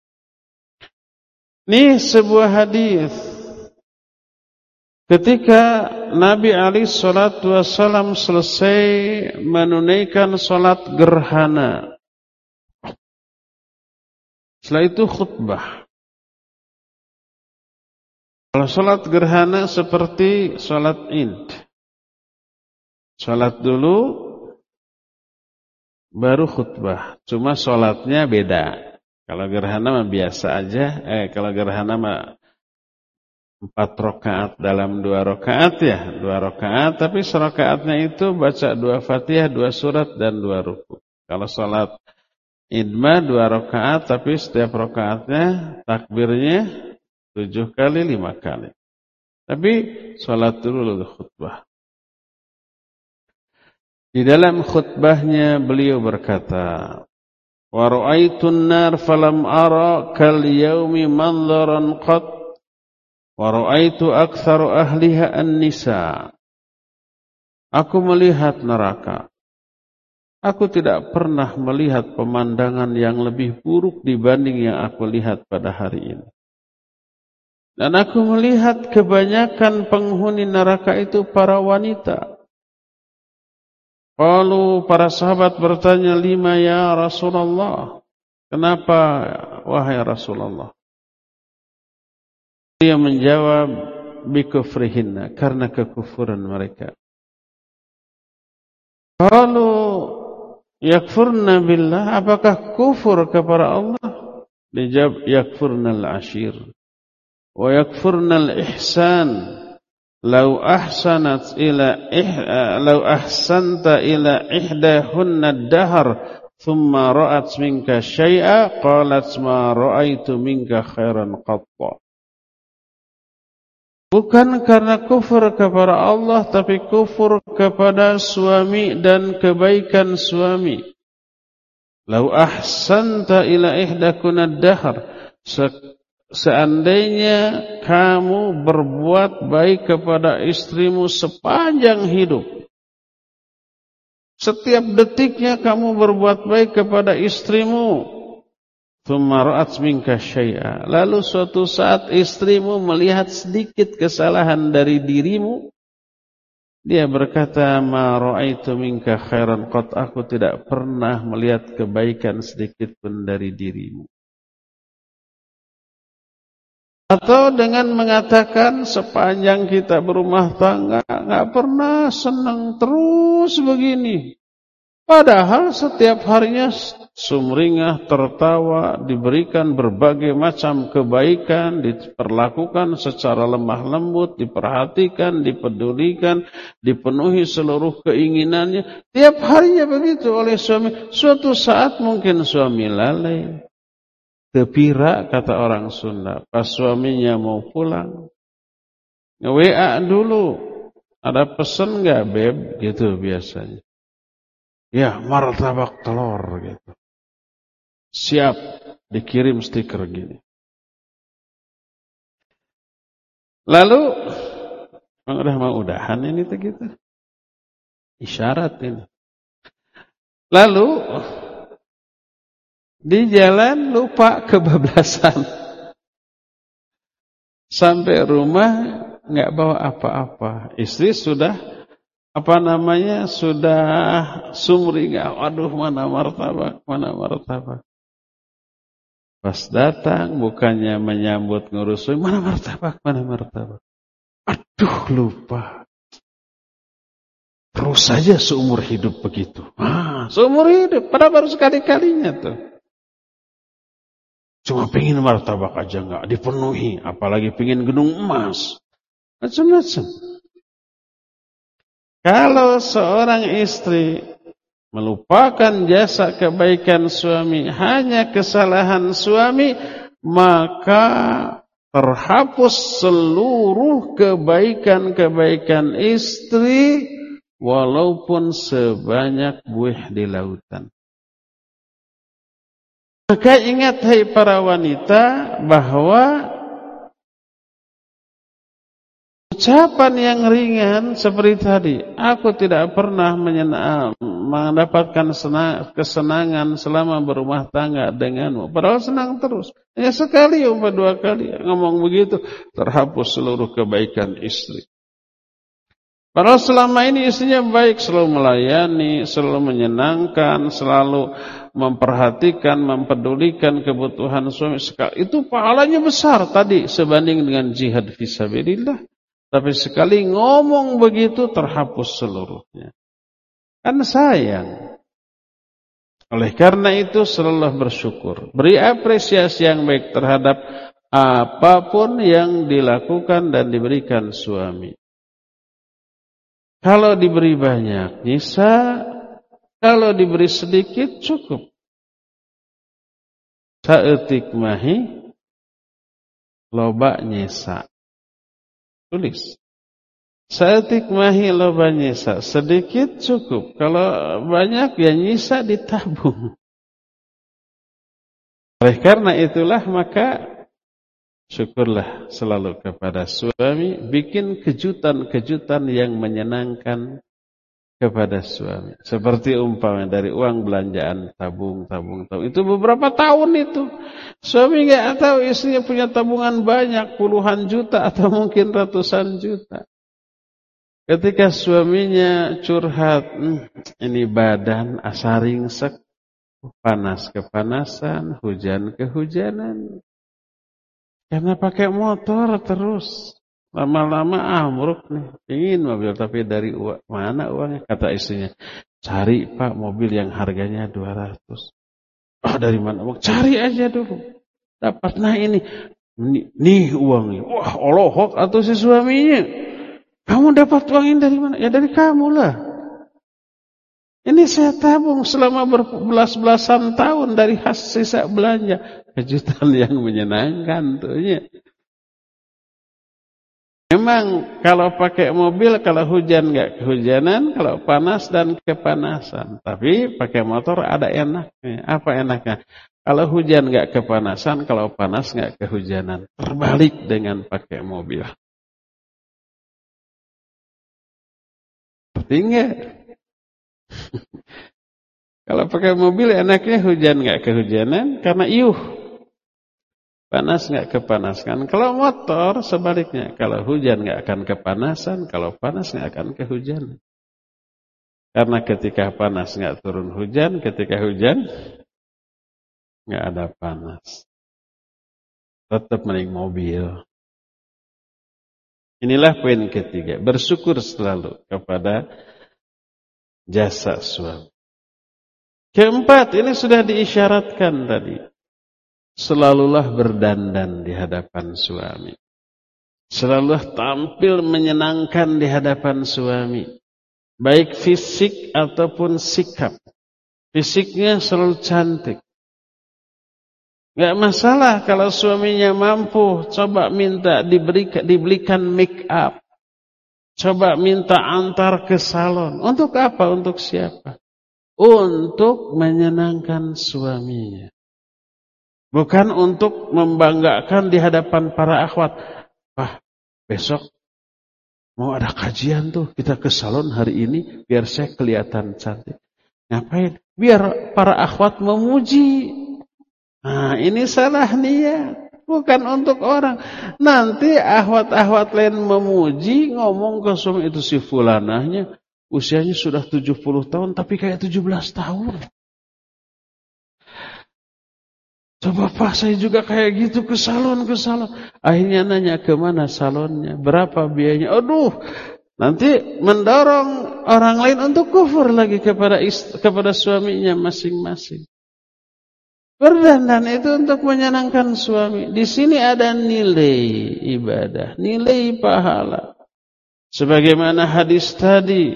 Ini sebuah hadis. Ketika Nabi alaihi salatu wassalam selesai menunaikan salat gerhana, setelah itu khutbah. Kalau salat gerhana seperti salat Id. Salat dulu baru khutbah. Cuma salatnya beda. Kalau gerhana mah biasa aja. Eh kalau gerhana mah empat rakaat dalam dua rakaat ya, dua rakaat. Tapi serakaatnya itu baca dua Fatihah, dua surat dan dua ruku. Kalau salat Id mah dua rakaat, tapi setiap rakaatnya takbirnya tujuh kali, lima kali. Tapi salat dulu lalu khutbah. Di dalam khutbahnya beliau berkata, wa ra'aitun nar falam ara kal yaumi manzaran qat wa ra'aitu aktsaru ahliha an-nisa. Aku melihat neraka. Aku tidak pernah melihat pemandangan yang lebih buruk dibanding yang aku lihat pada hari ini. Dan aku melihat kebanyakan penghuni neraka itu para wanita. Lalu para sahabat bertanya, lima ya Rasulullah. Kenapa wahai Rasulullah? Dia menjawab, bikufrihinna, karena kekufuran mereka. Lalu yakfurna billah, apakah kufur kepada Allah? Dijawab, yakfurnal ashir. Wa yakfurnal ihsan. Lau ahsanat ila ih lau ahsanta ila ihdahunna ad-dahr thumma ra'at minka syai'a qalat ma ra'aitu minka khairan qatta. Bukan karena kufur kepada Allah, tapi kufur kepada suami dan kebaikan suami. Lau ahsanta ila ihdakuna ad-dahr, seandainya kamu berbuat baik kepada istrimu sepanjang hidup, setiap detiknya kamu berbuat baik kepada istrimu, thumma ra'at minka syai'a, lalu suatu saat istrimu melihat sedikit kesalahan dari dirimu, dia berkata, ma ra'aitu minka khairan qat, aku tidak pernah melihat kebaikan sedikit pun dari dirimu. Atau dengan mengatakan sepanjang kita berumah tangga enggak pernah senang terus begini. Padahal setiap harinya sumringah, tertawa, diberikan berbagai macam kebaikan, diperlakukan secara lemah lembut, diperhatikan, dipedulikan, dipenuhi seluruh keinginannya. Tiap harinya begitu oleh suami. Suatu saat mungkin suami lalai, tepira kata orang Sunda. Pas suaminya mau pulang, nge-W A dulu, ada pesen nggak beb? Gitu biasanya. Ya, martabak telur gitu. Siap, dikirim stiker gini. Lalu, udah mau udahan ini tuh gitu. Isyarat ini. Lalu, di jalan lupa kebablasan. Sampai rumah nggak bawa apa-apa. Istri sudah apa namanya, sudah sumringah, aduh mana martabak, mana martabak. Pas datang, bukannya menyambut ngurus, mana martabak, mana martabak. Aduh lupa. Terus saja seumur hidup begitu. Ah, seumur hidup, padahal baru sekali-kalinya tuh. Cuma pengen martabak aja nggak dipenuhi, apalagi pengen gedung emas. Macam-macam. Kalau seorang istri melupakan jasa kebaikan suami, hanya kesalahan suami, maka terhapus seluruh kebaikan-kebaikan istri, walaupun sebanyak buih di lautan. Maka ingat hai para wanita bahwa ucapan yang ringan seperti tadi, aku tidak pernah menyenang, mendapatkan senang, kesenangan selama berumah tangga denganmu. Padahal senang terus. Ya sekali, umpah dua kali ngomong begitu, terhapus seluruh kebaikan istri. Padahal selama ini istrinya baik, selalu melayani, selalu menyenangkan, selalu memperhatikan, mempedulikan kebutuhan suami. Itu pahalanya besar tadi sebanding dengan jihad fisabilillah. Tapi sekali ngomong begitu terhapus seluruhnya. Kan sayang. Oleh karena itu selalu bersyukur. Beri apresiasi yang baik terhadap apapun yang dilakukan dan diberikan suami. Kalau diberi banyak, nyisa. Kalau diberi sedikit, cukup. Saeutik mahi, loba nyisa. Tulis. Saeutik mahi loba nyisa. Sedikit cukup. Kalau banyak, ya nyisa ditabung. Oleh karena itulah, maka syukurlah selalu kepada suami, bikin kejutan-kejutan yang menyenangkan kepada suami. Seperti umpamanya dari uang belanjaan tabung, tabung, tabung. Itu beberapa tahun itu. Suami nggak tahu istrinya punya tabungan banyak, puluhan juta atau mungkin ratusan juta. Ketika suaminya curhat, hm, ini badan asaring sek, panas kepanasan, hujan kehujanan. Karena pakai motor terus. Lama-lama amruk nih. Ingin mobil tapi dari uang. Mana uangnya? Kata istrinya. Cari pak mobil yang harganya dua ratus. Oh dari mana uang? Cari aja dulu. Dapat nah ini. Nih, nih uangnya. Wah olohok atau si suaminya. Kamu dapat uang ini dari mana? Ya dari kamu lah. Ini saya tabung selama berbelas-belasan tahun dari hasil sisa belanja. Kejutan yang menyenangkan tuh ya. Memang kalau pakai mobil, kalau hujan nggak kehujanan, kalau panas dan kepanasan. Tapi pakai motor ada enaknya. Apa enaknya? Kalau hujan nggak kepanasan, kalau panas nggak kehujanan. Terbalik dengan pakai mobil. Ngerti nggak? Kalau pakai mobil enaknya hujan nggak kehujanan karena iuh. Panas nggak kepanasan. Kalau motor sebaliknya. Kalau hujan nggak akan kepanasan. Kalau panas nggak akan kehujanan. Karena ketika panas nggak turun hujan. Ketika hujan nggak ada panas. Tetap mending mobil. Inilah poin ketiga. Bersyukur selalu kepada jasa suami. Keempat, ini sudah diisyaratkan tadi. Selalulah berdandan di hadapan suami. Selalulah tampil menyenangkan di hadapan suami. Baik fisik ataupun sikap. Fisiknya selalu cantik. Gak masalah kalau suaminya mampu. Coba minta diberikan, dibelikan make up. Coba minta antar ke salon. Untuk apa? Untuk siapa? Untuk menyenangkan suaminya. Bukan untuk membanggakan di hadapan para akhwat. Wah, besok mau ada kajian tuh. Kita ke salon hari ini biar saya kelihatan cantik. Ngapain? Biar para akhwat memuji. Nah, ini salah niat. Bukan untuk orang. Nanti akhwat-akhwat lain memuji, ngomong ke suami itu si fulanahnya. Usianya sudah tujuh puluh tahun tapi kayak tujuh belas tahun. Coba Pak, saya juga kayak gitu ke salon, ke salon. Akhirnya nanya kemana salonnya, berapa biayanya. Aduh, nanti mendorong orang lain untuk kufur lagi kepada istri, kepada suaminya masing-masing. Berdandan itu untuk menyenangkan suami. Di sini ada nilai ibadah, nilai pahala. Sebagaimana hadis tadi,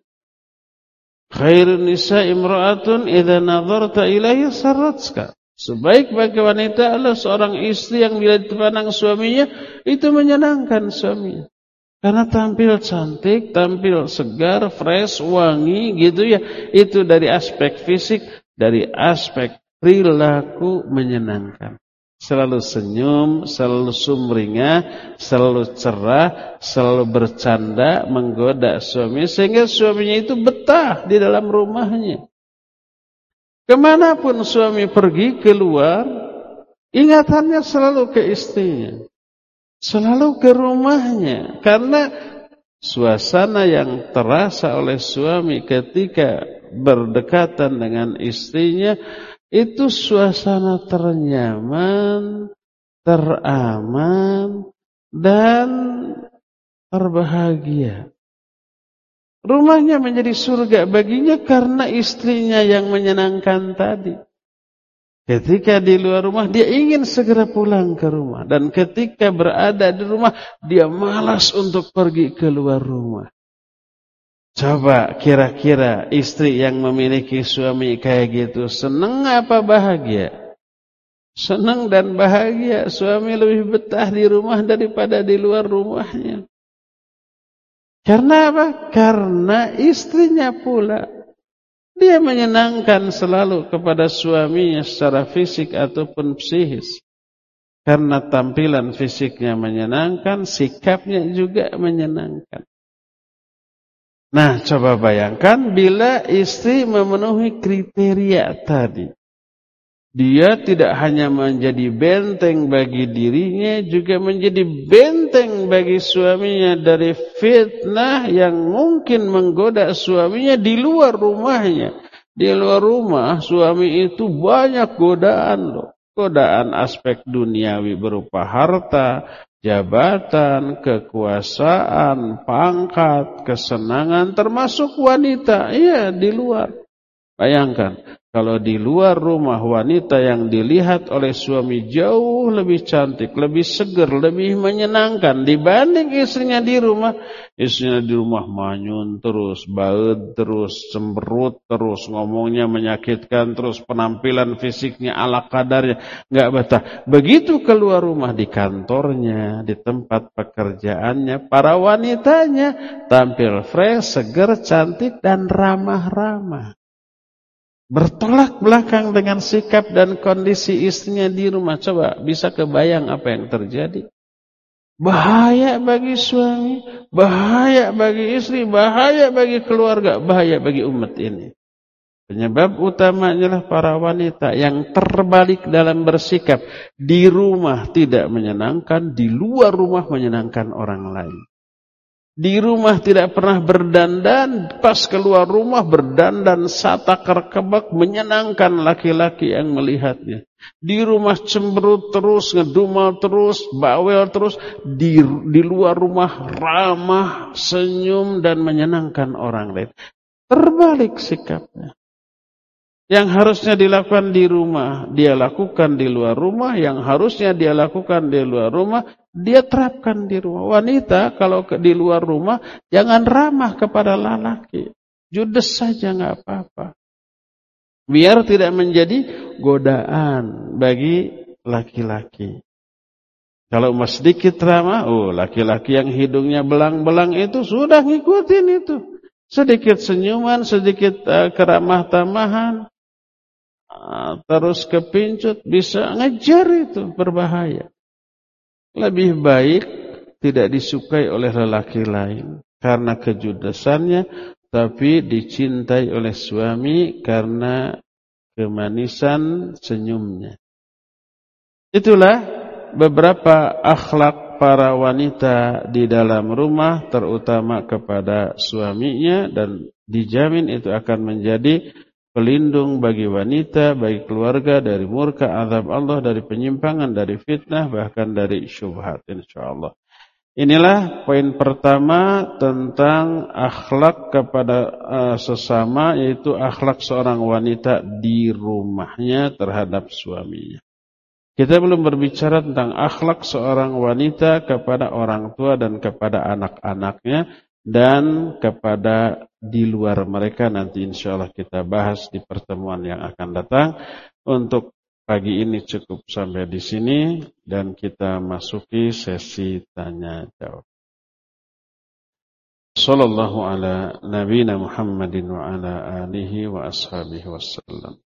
khairun nisa imra'atun idza nadharta ilaiha sarratska. Sebaik-baik wanita adalah seorang istri yang bila dipandang suaminya itu menyenangkan suaminya. Karena tampil cantik, tampil segar, fresh, wangi gitu ya. Itu dari aspek fisik, dari aspek perilaku menyenangkan. Selalu senyum, selalu sumringah, selalu cerah, selalu bercanda, menggoda suami sehingga suaminya itu betah di dalam rumahnya. Kemanapun suami pergi keluar, ingatannya selalu ke istrinya. Selalu ke rumahnya. Karena suasana yang terasa oleh suami ketika berdekatan dengan istrinya, itu suasana ternyaman, teraman, dan terbahagia. Rumahnya menjadi surga baginya karena istrinya yang menyenangkan tadi. Ketika di luar rumah, dia ingin segera pulang ke rumah. Dan ketika berada di rumah, dia malas untuk pergi keluar rumah. Coba kira-kira istri yang memiliki suami kayak gitu, senang apa bahagia? Senang dan bahagia. Suami lebih betah di rumah daripada di luar rumahnya. Karena apa? Karena istrinya pula. Dia menyenangkan selalu kepada suaminya secara fisik ataupun psikis. Karena tampilan fisiknya menyenangkan, sikapnya juga menyenangkan. Nah, coba bayangkan bila istri memenuhi kriteria tadi. Dia tidak hanya menjadi benteng bagi dirinya, juga menjadi benteng bagi suaminya dari fitnah yang mungkin menggoda suaminya di luar rumahnya. Di luar rumah, suami itu banyak godaan loh. Godaan aspek duniawi berupa harta, jabatan, kekuasaan, pangkat, kesenangan, termasuk wanita. Iya, di luar. Bayangkan. Kalau di luar rumah, wanita yang dilihat oleh suami jauh lebih cantik, lebih seger, lebih menyenangkan dibanding istrinya di rumah. Istrinya di rumah manyun terus, baut terus, cemberut terus, ngomongnya menyakitkan terus, penampilan fisiknya ala kadarnya, nggak betah. Begitu keluar rumah, di kantornya, di tempat pekerjaannya, para wanitanya tampil fresh, seger, cantik, dan ramah-ramah. Bertolak belakang dengan sikap dan kondisi istrinya di rumah. Coba bisa kebayang apa yang terjadi. Bahaya bagi suami, bahaya bagi istri, bahaya bagi keluarga, bahaya bagi umat ini. Penyebab utamanya adalah para wanita yang terbalik dalam bersikap. Di rumah tidak menyenangkan, di luar rumah menyenangkan orang lain. Di rumah tidak pernah berdandan, pas keluar rumah berdandan satakar kebak, menyenangkan laki-laki yang melihatnya. Di rumah cemberut terus, ngedumel terus, bawel terus. Di, di luar rumah ramah, senyum, dan menyenangkan orang lain. Terbalik sikapnya. Yang harusnya dilakukan di rumah, dia lakukan di luar rumah. Yang harusnya dia lakukan di luar rumah, dia terapkan di rumah. Wanita kalau di luar rumah, jangan ramah kepada lelaki. Judes saja nggak apa-apa. Biar tidak menjadi godaan bagi laki-laki. Kalau mas sedikit ramah, oh laki-laki yang hidungnya belang-belang itu sudah ngikutin itu. Sedikit senyuman, sedikit uh, keramah-tamahan. Terus kepincut, bisa ngejar itu, berbahaya. Lebih baik tidak disukai oleh lelaki lain karena kejudesannya, tapi dicintai oleh suami karena kemanisan senyumnya. Itulah beberapa akhlak para wanita di dalam rumah, terutama kepada suaminya, dan dijamin itu akan menjadi pelindung bagi wanita, bagi keluarga dari murka azab Allah, dari penyimpangan, dari fitnah, bahkan dari syubhat, insyaallah. Inilah poin pertama tentang akhlak kepada uh, sesama, yaitu akhlak seorang wanita di rumahnya terhadap suaminya. Kita belum berbicara tentang akhlak seorang wanita kepada orang tua dan kepada anak-anaknya, dan kepada di luar mereka. Nanti insyaallah kita bahas di pertemuan yang akan datang. Untuk pagi ini cukup sampai di sini dan kita masuki sesi tanya jawab. Sallallahu ala nabiyina Muhammadin wa ala alihi wa ashabihi wasallam.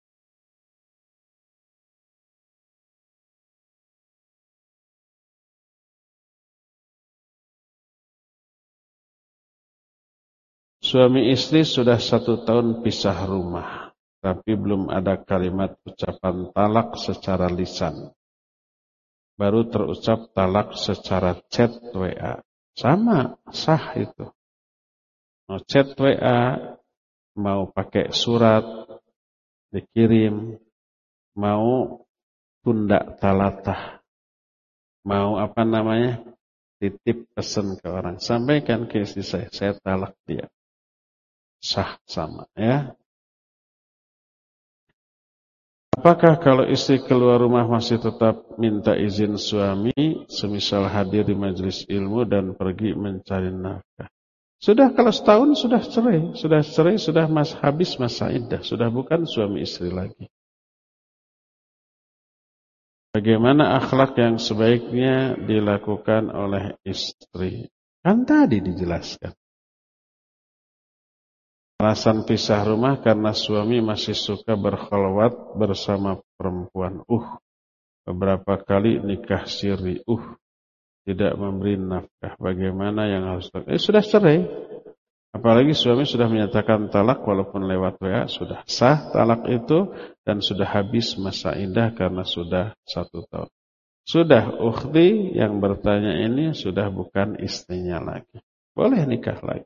Suami istri sudah satu tahun pisah rumah, tapi belum ada kalimat ucapan talak secara lisan. Baru terucap talak secara chat W A. Sama, sah itu. Mau chat W A, mau pakai surat, dikirim, mau tunda talatah, mau apa namanya, titip pesan ke orang. Sampaikan ke istri saya, saya talak dia. Sah sama ya. Apakah kalau istri keluar rumah masih tetap minta izin suami, semisal hadir di majelis ilmu dan pergi mencari nafkah? Sudah kalau setahun sudah cerai, sudah cerai, sudah mas habis masa iddah, sudah bukan suami istri lagi. Bagaimana akhlak yang sebaiknya dilakukan oleh istri? Kan tadi dijelaskan. Alasan pisah rumah karena suami masih suka berkhalwat bersama perempuan. Uh, beberapa kali nikah siri. Uh, tidak memberi nafkah. Bagaimana yang harus dilakukan? Eh, sudah cerai. Apalagi suami sudah menyatakan talak walaupun lewat W A. Sudah sah talak itu dan sudah habis masa iddah karena sudah satu tahun. Sudah ukhti yang bertanya ini sudah bukan istrinya lagi. Boleh nikah lagi.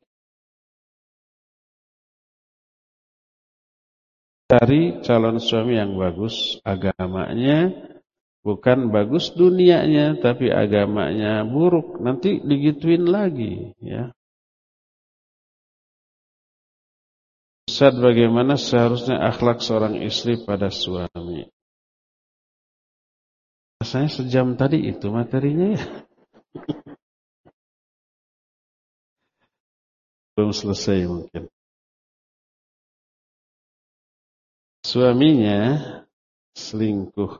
Cari calon suami yang bagus, agamanya bukan bagus dunianya, tapi agamanya buruk, nanti digituin lagi, ya. Ustaz, bagaimana seharusnya akhlak seorang istri pada suami? Rasanya sejam tadi itu materinya ya. Belum selesai mungkin. Suaminya selingkuh.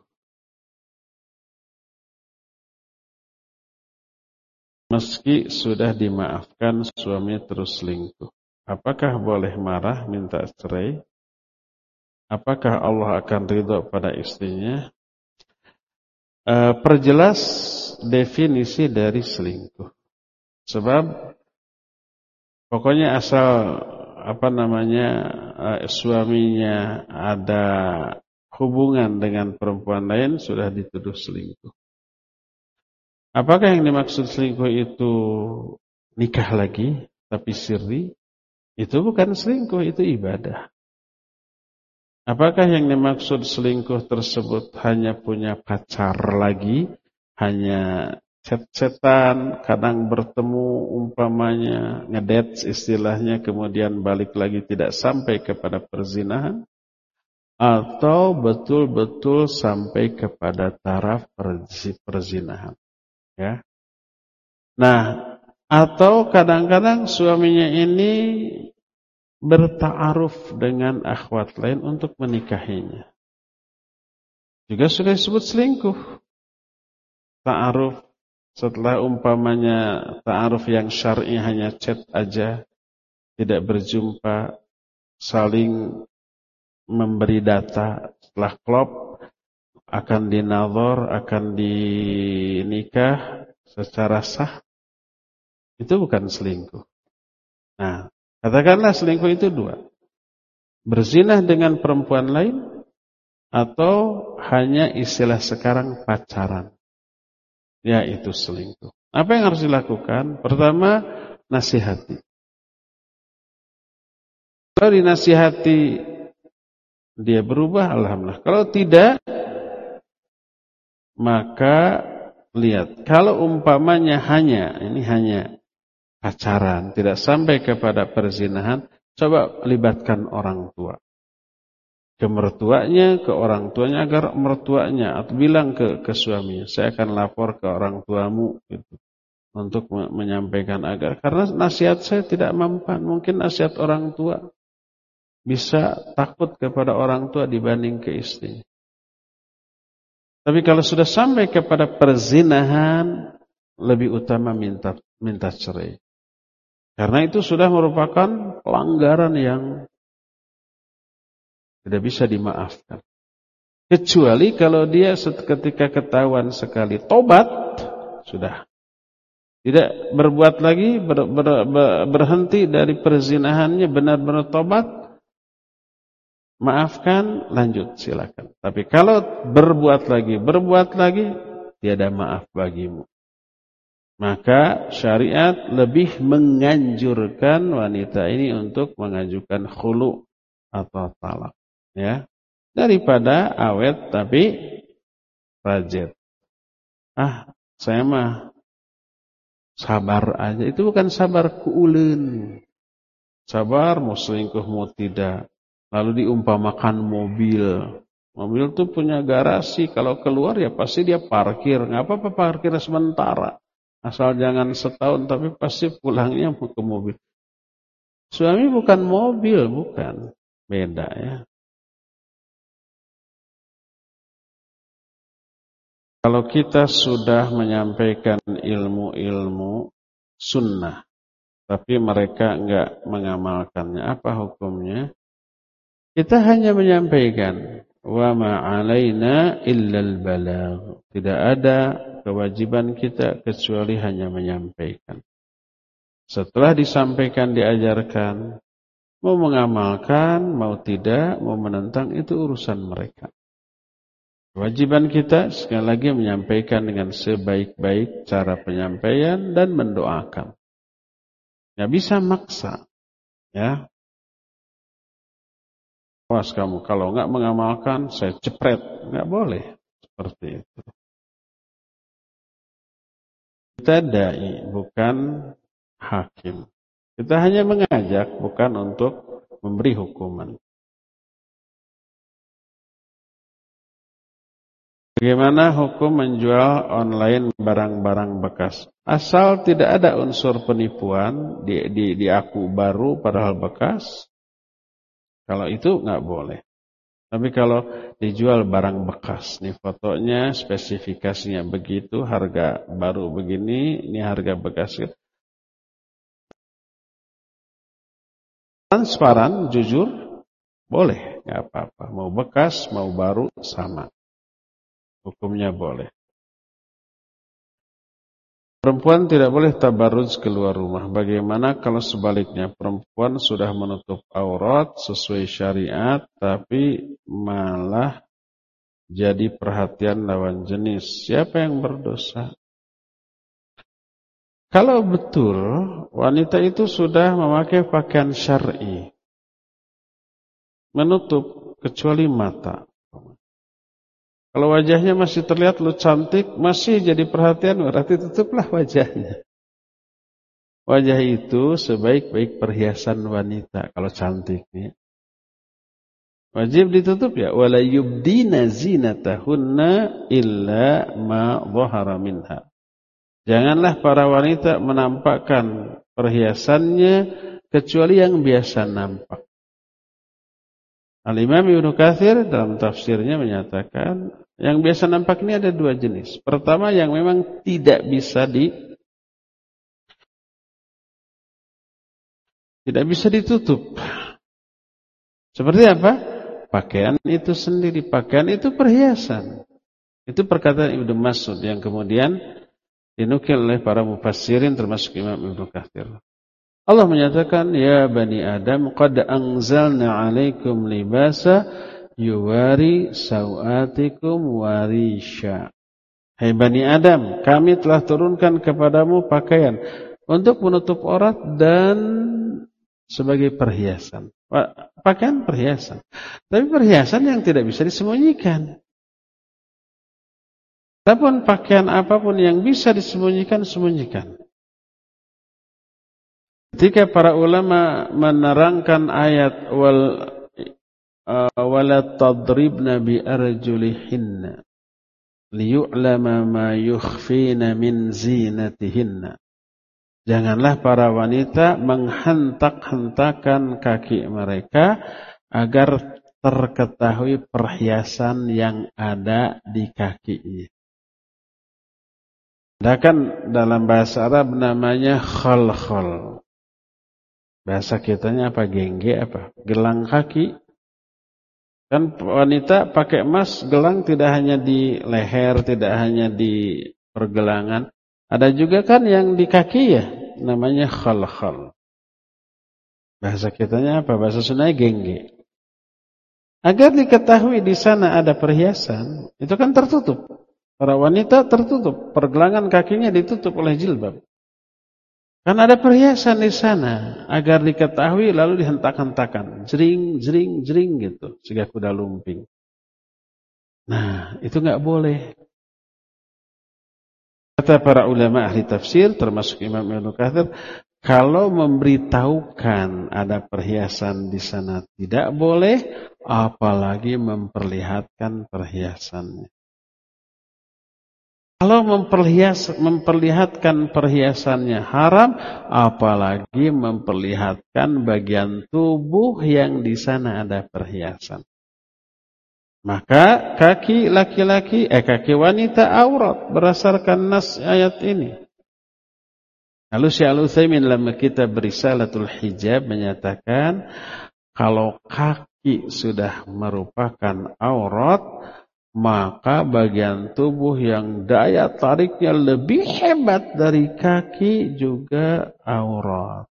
Meski sudah dimaafkan, suaminya terus selingkuh. Apakah boleh marah, minta cerai? Apakah Allah akan ridho pada istrinya? E, perjelas definisi dari selingkuh. Sebab pokoknya asal apa namanya e, suaminya ada hubungan dengan perempuan lain sudah dituduh selingkuh. Apakah yang dimaksud selingkuh itu nikah lagi tapi sirri? Itu bukan selingkuh, itu ibadah. Apakah yang dimaksud selingkuh tersebut hanya punya pacar lagi, hanya chat-chatan, kadang bertemu umpamanya ngedate istilahnya, kemudian balik lagi tidak sampai kepada perzinahan, atau betul-betul sampai kepada taraf perzinahan, ya? Nah, atau kadang-kadang suaminya ini berta'aruf dengan akhwat lain untuk menikahinya. Juga sudah disebut selingkuh. Ta'aruf setelah umpamanya ta'aruf yang syar'i hanya chat aja, tidak berjumpa, saling memberi data, setelah klop akan dinadhor, akan dinikah secara sah. Itu bukan selingkuh. Nah, katakanlah selingkuh itu dua. Berzinah dengan perempuan lain atau hanya istilah sekarang pacaran. Ya, itu selingkuh. Apa yang harus dilakukan? Pertama, nasihati. Kalau dinasihati dia berubah, alhamdulillah. Kalau tidak, maka lihat. Kalau umpamanya hanya, ini hanya pacaran, tidak sampai kepada perzinahan, coba libatkan orang tua. Ke mertuanya, ke orang tuanya, agar mertuanya atau bilang ke, ke suaminya, saya akan lapor ke orang tuamu gitu, untuk menyampaikan agar, karena nasihat saya tidak mempan. Mungkin nasihat orang tua bisa takut kepada orang tua dibanding ke istri. Tapi kalau sudah sampai kepada perzinahan, lebih utama minta minta cerai. Karena itu sudah merupakan pelanggaran yang tidak bisa dimaafkan. Kecuali kalau dia ketika ketahuan sekali tobat, sudah. Tidak berbuat lagi, ber, ber, ber, berhenti dari perzinahannya, benar-benar tobat, maafkan, lanjut, silakan. Tapi kalau berbuat lagi, berbuat lagi, tiada maaf bagimu. Maka syariat lebih menganjurkan wanita ini untuk mengajukan khulu atau talak, ya, daripada awet tapi rajin. Ah, saya mah sabar aja. Itu bukan sabar kuuleun. Sabar mau selingkuh mau tidak. Lalu diumpamakan mobil. Mobil itu punya garasi, kalau keluar ya pasti dia parkir. Nggak apa-apa parkir sementara. Asal jangan setahun, tapi pasti pulangnya ke mobil. Suami bukan mobil, bukan. Beda ya. Kalau kita sudah menyampaikan ilmu-ilmu sunnah, tapi mereka enggak mengamalkannya, apa hukumnya? Kita hanya menyampaikan. Wa ma'alaina illal balagh. Tidak ada kewajiban kita kecuali hanya menyampaikan. Setelah disampaikan, diajarkan, mau mengamalkan, mau tidak, mau menentang, itu urusan mereka. Kewajiban kita sekali lagi menyampaikan dengan sebaik-baik cara penyampaian dan mendoakan. Nggak bisa maksa, ya. Awas kamu, kalau nggak mengamalkan, saya cepret. Nggak boleh seperti itu. Kita dai, bukan hakim. Kita hanya mengajak, bukan untuk memberi hukuman. Bagaimana hukum menjual online barang-barang bekas? Asal tidak ada unsur penipuan, di, di, diaku baru padahal bekas, kalau itu nggak boleh. Tapi kalau dijual barang bekas, nih fotonya, spesifikasinya begitu, harga baru begini, ini harga bekas. Transparan, jujur, boleh, nggak apa-apa. Mau bekas, mau baru, sama. Hukumnya boleh. Perempuan tidak boleh tabarruj keluar rumah. Bagaimana kalau sebaliknya perempuan sudah menutup aurat sesuai syariat tapi malah jadi perhatian lawan jenis? Siapa yang berdosa? Kalau betul wanita itu sudah memakai pakaian syar'i, menutup kecuali mata. Kalau wajahnya masih terlihat lu cantik, masih jadi perhatian, berarti tutuplah wajahnya. Wajah itu sebaik-baik perhiasan wanita kalau cantik. Ya. Wajib ditutup ya. Wala yubdina zinatahunna illa ma dhahara minha. Janganlah para wanita menampakkan perhiasannya kecuali yang biasa nampak. Al-Imam Ibnu Katsir dalam tafsirnya menyatakan yang biasa nampak ini ada dua jenis. Pertama yang memang tidak bisa di tidak bisa ditutup. Seperti apa? Pakaian itu sendiri, pakaian itu perhiasan. Itu perkataan Ibnu Mas'ud yang kemudian dinukil oleh para mufassirin termasuk Imam Ibnu Katsir. Allah menyatakan, ya Bani Adam, qad anzalna alaikum libasa yuwari sawatikum warisha. Hai Bani Adam, kami telah turunkan kepadamu pakaian untuk menutup aurat dan sebagai perhiasan. Pakaian perhiasan. Tapi perhiasan yang tidak bisa disembunyikan. Adapun pakaian apapun yang bisa disembunyikan, sembunyikan. Ketika para ulama menerangkan ayat wal uh, wala tadribna bi arjulihinna liyu'lama ma yukhfina min zinatihinna. Janganlah para wanita menghentak-hentakan kaki mereka agar terketahui perhiasan yang ada di kakinya. Sedangkan dalam bahasa Arab namanya khal-khal. Bahasa kitanya apa? Gengge apa? Gelang kaki. Kan wanita pakai emas, gelang tidak hanya di leher, tidak hanya di pergelangan. Ada juga kan yang di kaki ya, namanya khal-khal. Bahasa kitanya apa? Bahasa Sundanya gengge. Agar diketahui di sana ada perhiasan, itu kan tertutup. Para wanita tertutup, pergelangan kakinya ditutup oleh jilbab. Kan ada perhiasan di sana, agar diketahui lalu dihentak-hentakan, jering, jering, jering gitu, sehingga kuda lumping. Nah, itu nggak boleh. Kata para ulama ahli tafsir, termasuk Imam Ibnu Katsir, kalau memberitahukan ada perhiasan di sana tidak boleh, apalagi memperlihatkan perhiasannya. Kalau memperlihat, memperlihatkan perhiasannya haram, apalagi memperlihatkan bagian tubuh yang di sana ada perhiasan. Maka kaki laki-laki, eh kaki wanita aurat berdasarkan nas ayat ini. Lalu Syekh Al-Utsaimin dalam kitab Risalatul Hijab menyatakan, kalau kaki sudah merupakan aurat, maka bagian tubuh yang daya tariknya lebih hebat dari kaki juga aurat.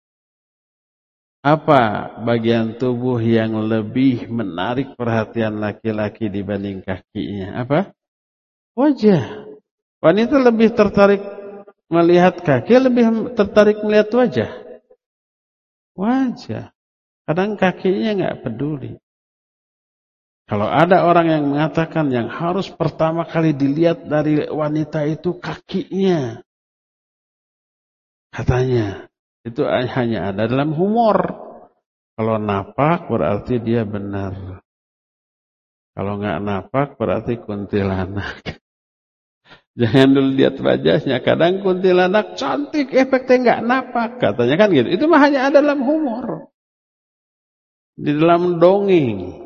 Apa bagian tubuh yang lebih menarik perhatian laki-laki dibanding kakinya? Apa? Wajah. Wanita lebih tertarik melihat kaki, lebih tertarik melihat wajah. Wajah. Kadang kakinya nggak peduli. Kalau ada orang yang mengatakan yang harus pertama kali dilihat dari wanita itu kakinya. Katanya, itu hanya ada dalam humor. Kalau napak berarti dia benar. Kalau nggak napak berarti kuntilanak. Jangan dulu lihat wajahnya. Kadang kuntilanak cantik, efeknya nggak napak. Katanya kan gitu. Itu mah hanya ada dalam humor. Di dalam dongeng.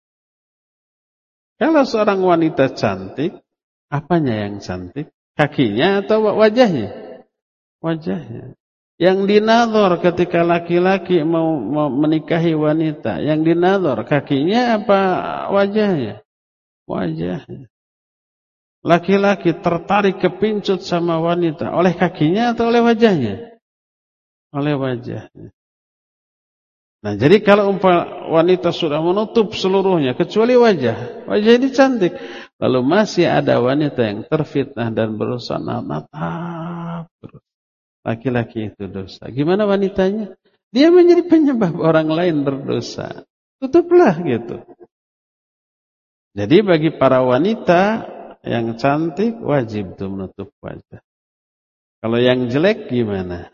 Kalau seorang wanita cantik, apanya yang cantik? Kakinya atau wajahnya? Wajahnya. Yang dinadhor ketika laki-laki mau, mau menikahi wanita, yang dinadhor kakinya apa wajahnya? Wajahnya. Laki-laki tertarik kepincut sama wanita oleh kakinya atau oleh wajahnya? Oleh wajahnya. Nah, jadi kalau umpama wanita sudah menutup seluruhnya kecuali wajah, wajah ini cantik, lalu masih ada wanita yang terfitnah dan berusaha natap terus. Laki-laki itu dosa. Gimana wanitanya? Dia menjadi penyebab orang lain berdosa. Tutuplah gitu. Jadi bagi para wanita yang cantik wajib tuh menutup wajah. Kalau yang jelek gimana?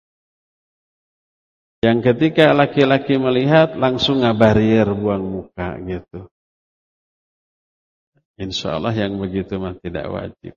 Yang ketika laki-laki melihat langsung ngabarir buang muka gitu. Insya Allah yang begitu mah tidak wajib.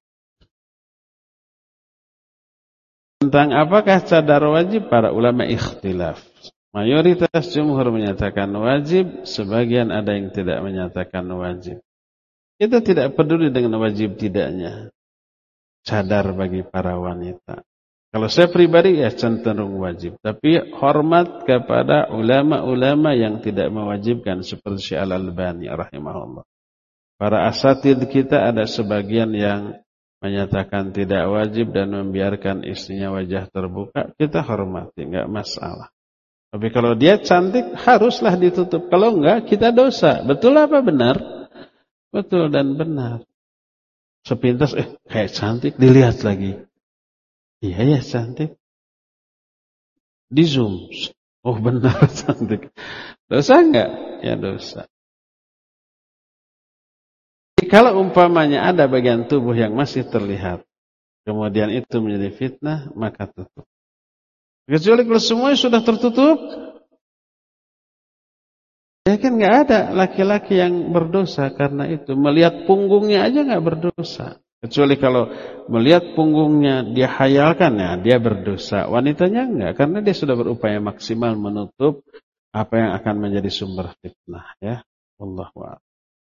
Tentang apakah cadar wajib, para ulama ikhtilaf. Mayoritas jumhur menyatakan wajib, sebagian ada yang tidak menyatakan wajib. Kita tidak peduli dengan wajib tidaknya cadar bagi para wanita. Kalau saya pribadi ya cenderung wajib. Tapi hormat kepada ulama-ulama yang tidak mewajibkan seperti Syekh Al-Albani rahimahullah. Para asatid kita ada sebagian yang menyatakan tidak wajib dan membiarkan istrinya wajah terbuka. Kita hormati, enggak masalah. Tapi kalau dia cantik haruslah ditutup. Kalau enggak kita dosa. Betul apa benar? Betul dan benar. Sepintas eh kayak cantik dilihat lagi. Iya ya cantik. Di zoom. Oh benar cantik. Dosa enggak? Ya dosa. Kalau umpamanya ada bagian tubuh yang masih terlihat, kemudian itu menjadi fitnah, maka tutup. Kecuali kalau semuanya sudah tertutup, ya kan enggak ada laki-laki yang berdosa karena itu. Melihat punggungnya aja enggak berdosa. Kecuali kalau melihat punggungnya dia hayalkan, ya dia berdosa. Wanitanya enggak, karena dia sudah berupaya maksimal menutup apa yang akan menjadi sumber fitnah. Ya, Wallahu a'lam.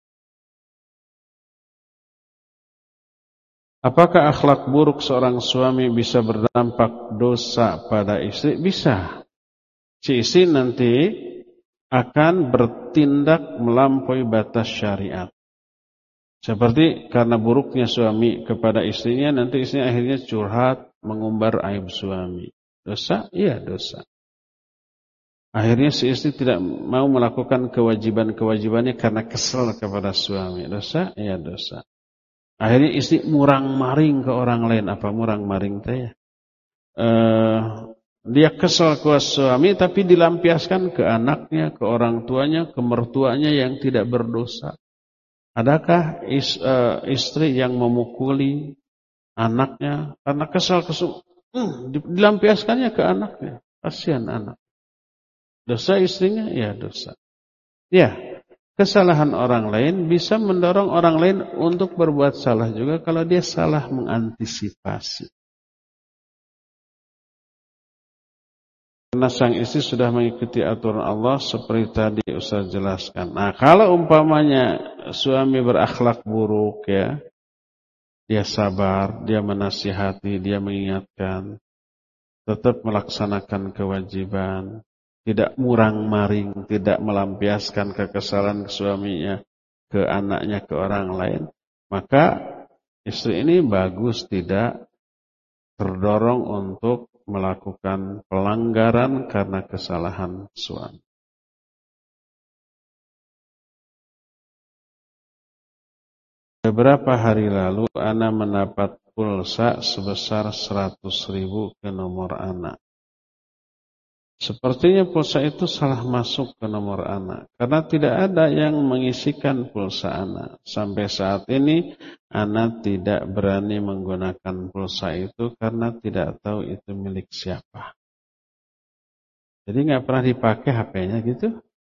Apakah akhlak buruk seorang suami bisa berdampak dosa pada istri? Bisa. Si istri nanti akan bertindak melampaui batas syariat. Seperti karena buruknya suami kepada istrinya, nanti istrinya akhirnya curhat, mengumbar aib suami. Dosa? Iya dosa. Akhirnya si istri tidak mau melakukan kewajiban-kewajibannya karena kesal kepada suami. Dosa? Iya dosa. Akhirnya istri murang-maring ke orang lain. Apa murang-maring teh ya? Uh, dia kesal ke suami tapi dilampiaskan ke anaknya, ke orang tuanya, ke mertuanya yang tidak berdosa. Adakah is, uh, istri yang memukuli anaknya karena kesal kesal hmm, dilampiaskannya ke anaknya? Kasihan anak. Dosa istrinya? Ya dosa. Ya, kesalahan orang lain bisa mendorong orang lain untuk berbuat salah juga kalau dia salah mengantisipasi. Karena sang istri sudah mengikuti aturan Allah seperti tadi Ustaz jelaskan. Nah, kalau umpamanya suami berakhlak buruk ya, dia sabar, dia menasihati, dia mengingatkan, tetap melaksanakan kewajiban, tidak murang-maring, tidak melampiaskan kekesalan suaminya ke anaknya, ke orang lain, maka istri ini bagus tidak terdorong untuk melakukan pelanggaran karena kesalahan suami. Beberapa hari lalu ana mendapat pulsa sebesar seratus ribu ke nomor ana. Sepertinya pulsa itu salah masuk ke nomor ana karena tidak ada yang mengisikan pulsa ana. Sampai saat ini ana tidak berani menggunakan pulsa itu karena tidak tahu itu milik siapa. Jadi nggak pernah dipakai H P-nya gitu.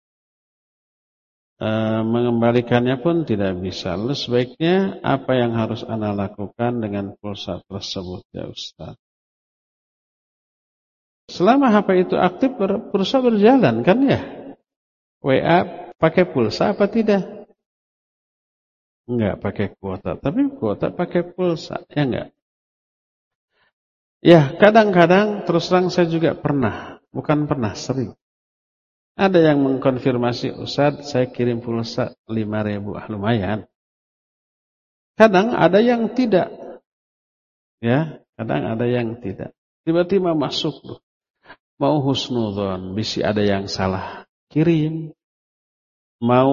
E, mengembalikannya pun tidak bisa. Lalu sebaiknya apa yang harus Anda lakukan dengan pulsa tersebut ya Ustaz? Selama H P itu aktif, pulsa berjalan kan ya? W A pakai pulsa apa tidak? Enggak pakai kuota, tapi kuota pakai pulsa, ya enggak? Ya, kadang-kadang terus terang saya juga pernah, bukan pernah, sering. Ada yang mengkonfirmasi, Ustaz, saya kirim pulsa lima ribu, ah, lumayan. Kadang ada yang tidak. Ya, kadang ada yang tidak. Tiba-tiba masuk loh. Mau husnudzon, bisa ada yang salah kirim. Mau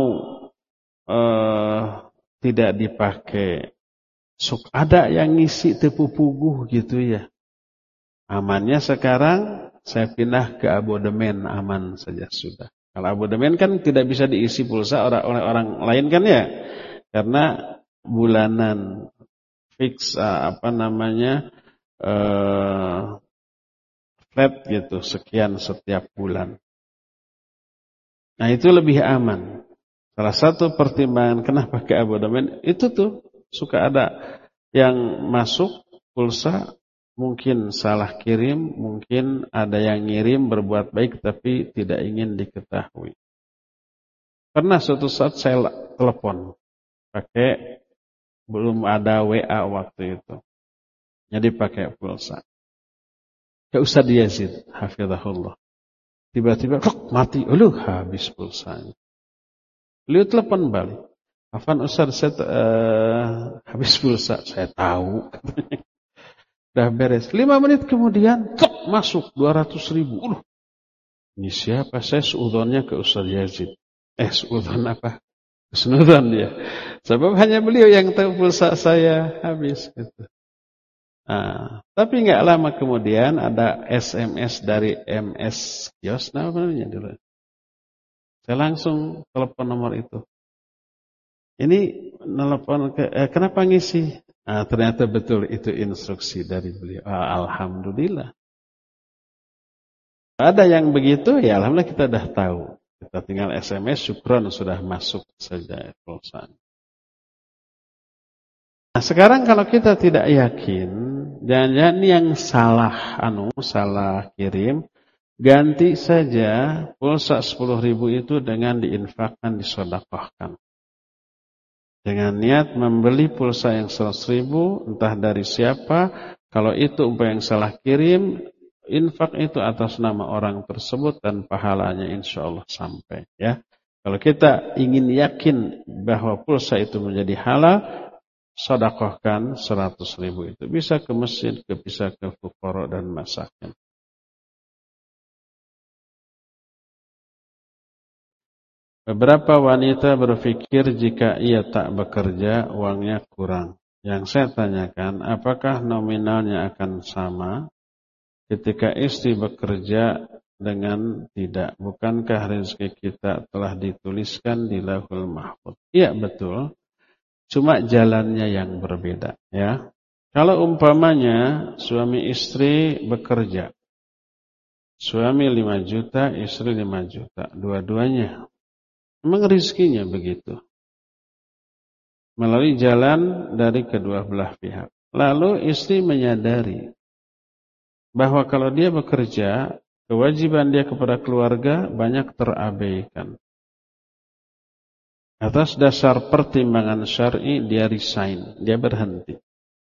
eh, tidak dipakai. Sok ada yang ngisi tepu puguh gitu ya. Amannya sekarang saya pindah ke abodemen, aman saja sudah. Kalau abodemen kan tidak bisa diisi pulsa oleh orang lain kan ya. Karena bulanan fix apa namanya eh, flat gitu, sekian setiap bulan. Nah itu lebih aman. Salah satu pertimbangan kenapa ke abodemen itu tuh suka ada yang masuk pulsa mungkin salah kirim, mungkin ada yang ngirim berbuat baik tapi tidak ingin diketahui. Pernah suatu saat saya telepon pakai belum ada W A waktu itu. Jadi pakai pulsa. Ke Ustaz Yazid, hafizahullah. Tiba-tiba kok mati, aduh habis pulsanya. Beliau telepon balik. Afan Ustaz, saya uh, habis pulsa, saya tahu. Udah beres. Lima menit kemudian, kok masuk dua ratus ribu. Uh, ini siapa? Saya seudonnya ke Ustaz Yazid. Eh, seudon apa? Senudon dia. Sebab hanya beliau yang tahu pulsa saya habis. Gitu. Nah, tapi nggak lama kemudian ada S M S dari M S Kios, namanya dulu. Saya langsung telepon nomor itu. Ini telepon ke, eh, kenapa ngisi? Nah, ternyata betul itu instruksi dari beliau. Ah, alhamdulillah. Ada yang begitu, ya alhamdulillah kita dah tahu. Kita tinggal S M S, syukron sudah masuk saja pulsa. Nah, sekarang kalau kita tidak yakin, jangan-jangan yang salah anu, salah kirim, ganti saja pulsa sepuluh ribu itu dengan diinfakkan, disedekahkan. Dengan niat membeli pulsa yang seratus ribu, entah dari siapa, kalau itu umpah yang salah kirim, infak itu atas nama orang tersebut dan pahalanya insya Allah sampai. Ya, kalau kita ingin yakin bahwa pulsa itu menjadi halal, sedekahkan seratus ribu itu. Bisa ke masjid, ke bisa ke fuqara dan masakin. Beberapa wanita berpikir jika ia tak bekerja, uangnya kurang. Yang saya tanyakan, apakah nominalnya akan sama ketika istri bekerja dengan tidak? Bukankah rezeki kita telah dituliskan di Lauhul Mahfuz? Iya, betul. Cuma jalannya yang berbeda, ya. Kalau umpamanya suami istri bekerja, suami lima juta, istri lima juta, dua-duanya, memang rezekinya begitu. Melalui jalan dari kedua belah pihak. Lalu istri menyadari bahwa kalau dia bekerja, kewajiban dia kepada keluarga banyak terabaikan. Atas dasar pertimbangan syar'i dia resign, dia berhenti.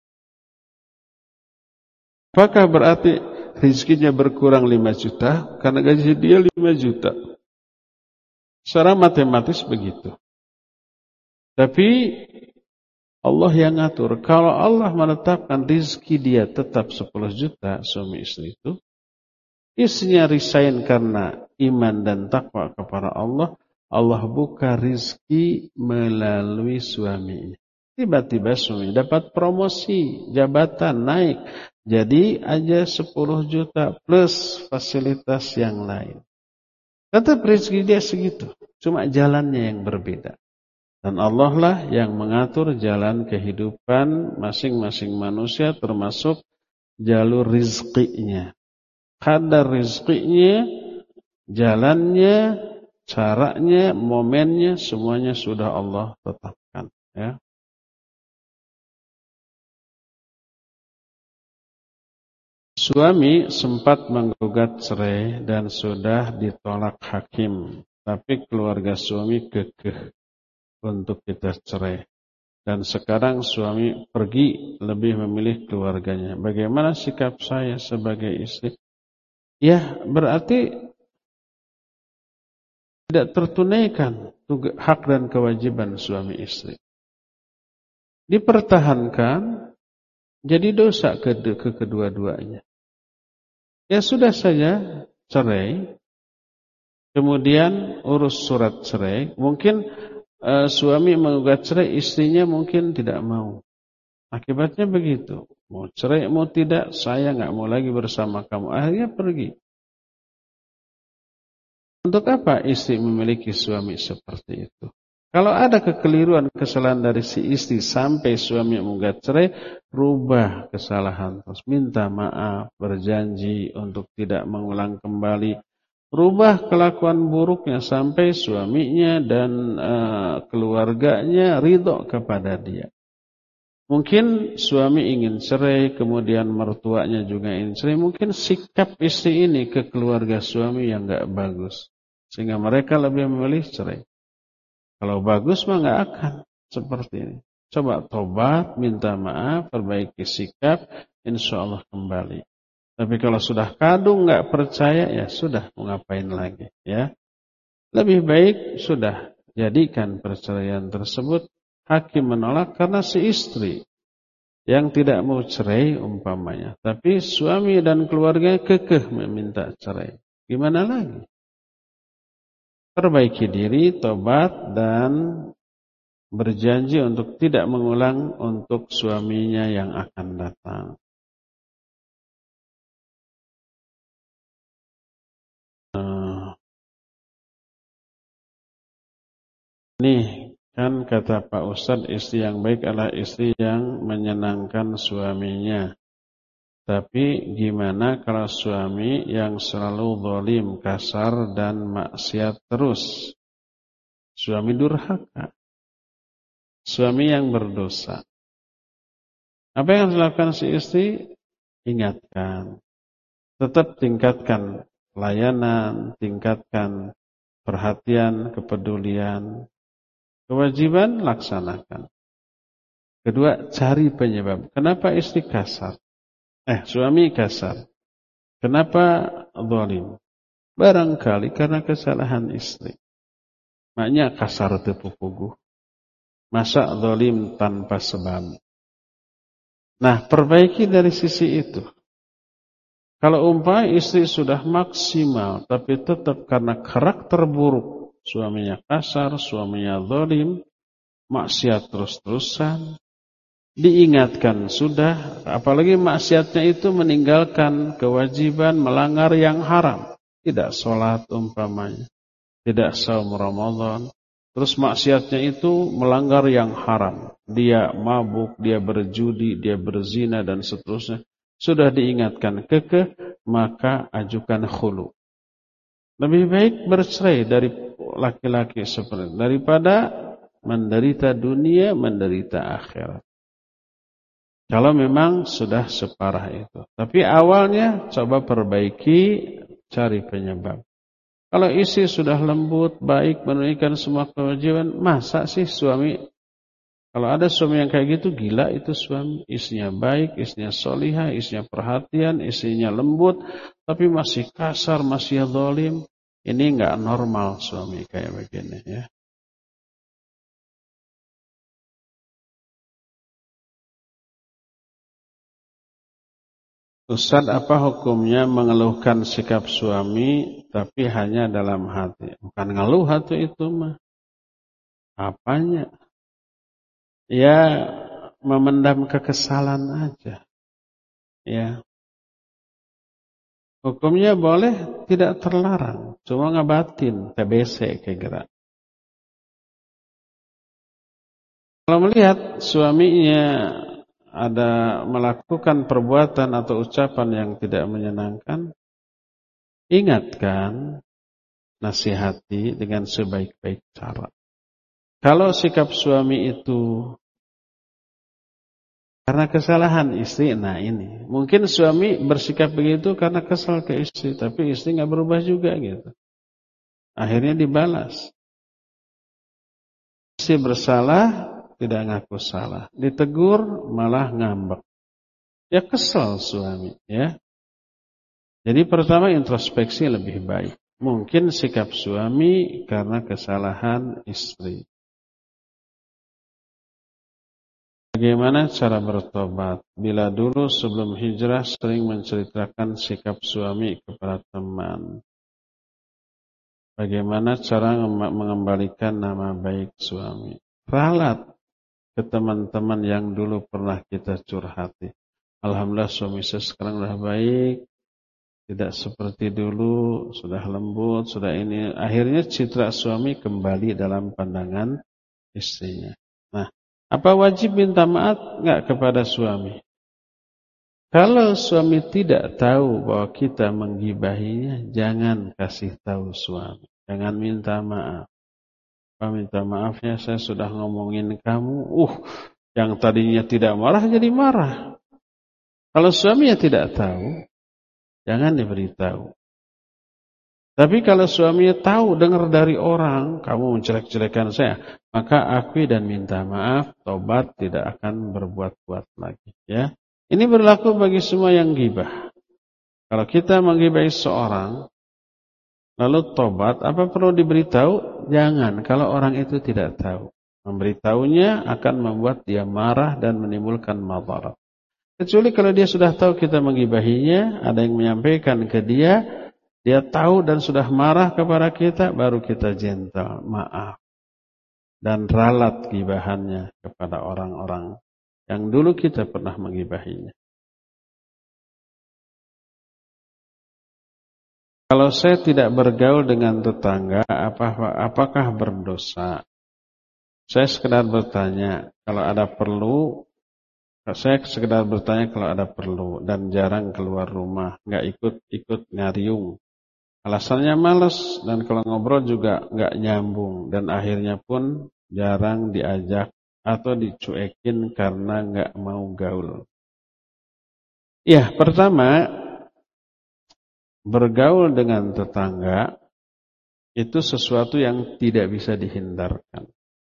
Apakah berarti rezekinya berkurang lima juta karena gaji dia lima juta? Secara matematis begitu. Tapi Allah yang ngatur. Kalau Allah menetapkan rezeki dia tetap sepuluh juta suami istri itu, istrinya resign karena iman dan takwa kepada Allah, Allah buka rizki melalui suaminya. Tiba-tiba suami dapat promosi, jabatan naik. Jadi aja sepuluh juta plus fasilitas yang lain. Tetap rizki dia segitu. Cuma jalannya yang berbeda. Dan Allah lah yang mengatur jalan kehidupan masing-masing manusia termasuk jalur rizkinya. Kadar rizkinya Jalannya, caranya, momennya, semuanya sudah Allah tetapkan. Ya. Suami sempat menggugat cerai dan sudah ditolak hakim. Tapi keluarga suami kekeh untuk kita cerai. Dan sekarang suami pergi lebih memilih keluarganya. Bagaimana sikap saya sebagai istri? Ya, berarti tidak tertunaikan hak dan kewajiban suami istri. Dipertahankan, jadi dosa ke, ke kedua-duanya. Ya sudah saja cerai, kemudian urus surat cerai. Mungkin uh, suami menggugat cerai, istrinya mungkin tidak mau. Akibatnya begitu. Mau cerai, mau tidak, saya nggak mau lagi bersama kamu. Akhirnya pergi. Untuk apa istri memiliki suami seperti itu? Kalau ada kekeliruan, kesalahan dari si istri sampai suami menggugat cerai, rubah kesalahan. Terus minta maaf, berjanji untuk tidak mengulang kembali. Rubah kelakuan buruknya sampai suaminya dan uh, keluarganya ridho kepada dia. Mungkin suami ingin cerai, kemudian mertuanya juga ingin cerai. Mungkin sikap istri ini ke keluarga suami yang gak bagus. Sehingga mereka lebih memilih cerai. Kalau bagus mah gak akan seperti ini. Coba tobat, minta maaf, perbaiki sikap, insya Allah kembali. Tapi kalau sudah kadung gak percaya, ya sudah, mau ngapain lagi. Ya, lebih baik sudah jadikan perceraian tersebut. Hakim menolak karena si istri yang tidak mau cerai umpamanya. Tapi suami dan keluarga kekeh meminta cerai. Gimana lagi? Perbaiki diri, tobat, dan berjanji untuk tidak mengulang untuk suaminya yang akan datang. Uh, nih, kan kata Pak Ustadz, istri yang baik adalah istri yang menyenangkan suaminya. Tapi gimana kalau suami yang selalu zalim, kasar, dan maksiat terus? Suami durhaka. Suami yang berdosa. Apa yang harus dilakukan si istri? Ingatkan. Tetap tingkatkan layanan, tingkatkan perhatian, kepedulian. Kewajiban laksanakan. Kedua, cari penyebab. Kenapa istri kasar? Eh, suami kasar. Kenapa zalim? Barangkali karena kesalahan istri. Maknya kasar tepupuguh. Masa zalim tanpa sebab. Nah, perbaiki dari sisi itu. Kalau umpamanya istri sudah maksimal, tapi tetap karena karakter buruk, suaminya kasar, suaminya zalim, maksiat terus-terusan, diingatkan sudah, apalagi maksiatnya itu meninggalkan kewajiban, melanggar yang haram. Tidak sholat umpamanya, tidak saum Ramadan. Terus maksiatnya itu melanggar yang haram. Dia mabuk, dia berjudi, dia berzina dan seterusnya. Sudah diingatkan kekeh, maka ajukan khulu. Lebih baik bercerai dari laki-laki seperti itu, daripada menderita dunia, menderita akhirat. Kalau memang sudah separah itu. Tapi awalnya coba perbaiki, cari penyebab. Kalau istri sudah lembut, baik, menunaikan semua kewajiban, masa sih suami, kalau ada suami yang kayak gitu, gila itu suami. Istrinya baik, istrinya solihah, istrinya perhatian, istrinya lembut, tapi masih kasar, masih zalim. Ini enggak normal suami kayak begini ya. Ustaz, apa hukumnya mengeluhkan sikap suami tapi hanya dalam hati? Bukan ngeluh hati itu mah. Apanya? Ya memendam kekesalan aja. Ya. Hukumnya boleh, tidak terlarang. Cuma ngebatin, T B C kayak gerak. Kalau melihat suaminya ada melakukan perbuatan atau ucapan yang tidak menyenangkan, ingatkan, nasihati dengan sebaik-baik cara. Kalau sikap suami itu karena kesalahan istri, nah ini. Mungkin suami bersikap begitu karena kesal ke istri, tapi istri nggak berubah juga gitu. Akhirnya dibalas. Istri bersalah, tidak ngaku salah. Ditegur, malah ngambek. Ya kesal suami, ya. Jadi pertama introspeksi lebih baik. Mungkin sikap suami karena kesalahan istri. Bagaimana cara bertobat? Bila dulu sebelum hijrah sering menceritakan sikap suami kepada teman. Bagaimana cara mengembalikan nama baik suami? Ralat ke teman-teman yang dulu pernah kita curhati. Alhamdulillah suami saya sekarang sudah baik. Tidak seperti dulu, sudah lembut, sudah ini. Akhirnya citra suami kembali dalam pandangan istrinya. Nah, apa wajib minta maaf enggak kepada suami? Kalau suami tidak tahu bahwa kita menggibahinya, jangan kasih tahu suami. Jangan minta maaf. Pak minta maafnya saya sudah ngomongin kamu. Uh, yang tadinya tidak marah jadi marah. Kalau suami ya tidak tahu, jangan diberitahu. Tapi kalau suaminya tahu, dengar dari orang, kamu menjelek-jelekan saya, maka akui dan minta maaf, tobat tidak akan berbuat-buat lagi. Ya, ini berlaku bagi semua yang gibah. Kalau kita menggibahi seorang, lalu tobat, apa perlu diberitahu? Jangan, kalau orang itu tidak tahu. Memberitahunya akan membuat dia marah dan menimbulkan madarat. Kecuali kalau dia sudah tahu kita menggibahinya, ada yang menyampaikan ke dia, dia tahu dan sudah marah kepada kita, baru kita gentle, maaf. Dan ralat gibahannya kepada orang-orang yang dulu kita pernah menggibahinya. Kalau saya tidak bergaul dengan tetangga, apakah berdosa? Saya sekedar bertanya, kalau ada perlu, saya sekedar bertanya kalau ada perlu dan jarang keluar rumah, nggak ikut-ikut ngariung. Alasannya malas dan kalau ngobrol juga nggak nyambung dan akhirnya pun jarang diajak atau dicuekin karena nggak mau gaul. Ya, pertama bergaul dengan tetangga itu sesuatu yang tidak bisa dihindarkan.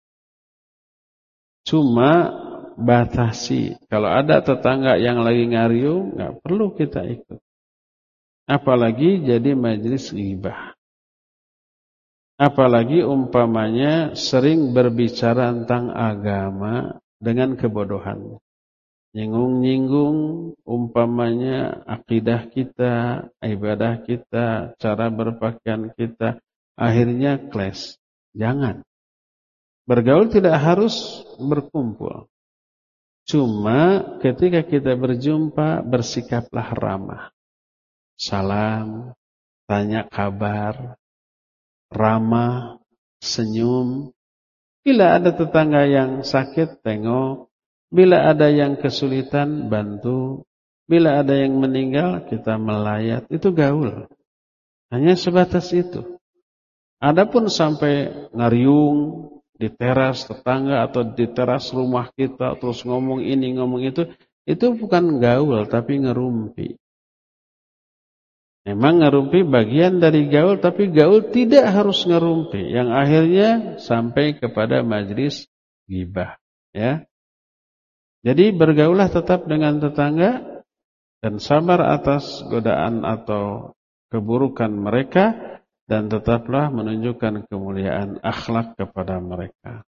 Cuma batasi. Kalau ada tetangga yang lagi ngariung, nggak perlu kita ikut. Apalagi jadi majelis ghibah. Apalagi umpamanya sering berbicara tentang agama dengan kebodohan. Nyinggung-nyinggung umpamanya akidah kita, ibadah kita, cara berpakaian kita. Akhirnya clash. Jangan. Bergaul tidak harus berkumpul. Cuma ketika kita berjumpa, bersikaplah ramah. Salam, tanya kabar, ramah, senyum. Bila ada tetangga yang sakit, tengok. Bila ada yang kesulitan, bantu. Bila ada yang meninggal, kita melayat. Itu gaul. Hanya sebatas itu. Adapun sampai ngariung di teras tetangga atau di teras rumah kita, terus ngomong ini, ngomong itu, itu bukan gaul, tapi ngerumpi. Memang ngerumpi bagian dari gaul, tapi gaul tidak harus ngerumpi. Yang akhirnya sampai kepada majelis ghibah. Ya. Jadi bergaulah tetap dengan tetangga dan sabar atas godaan atau keburukan mereka dan tetaplah menunjukkan kemuliaan akhlak kepada mereka.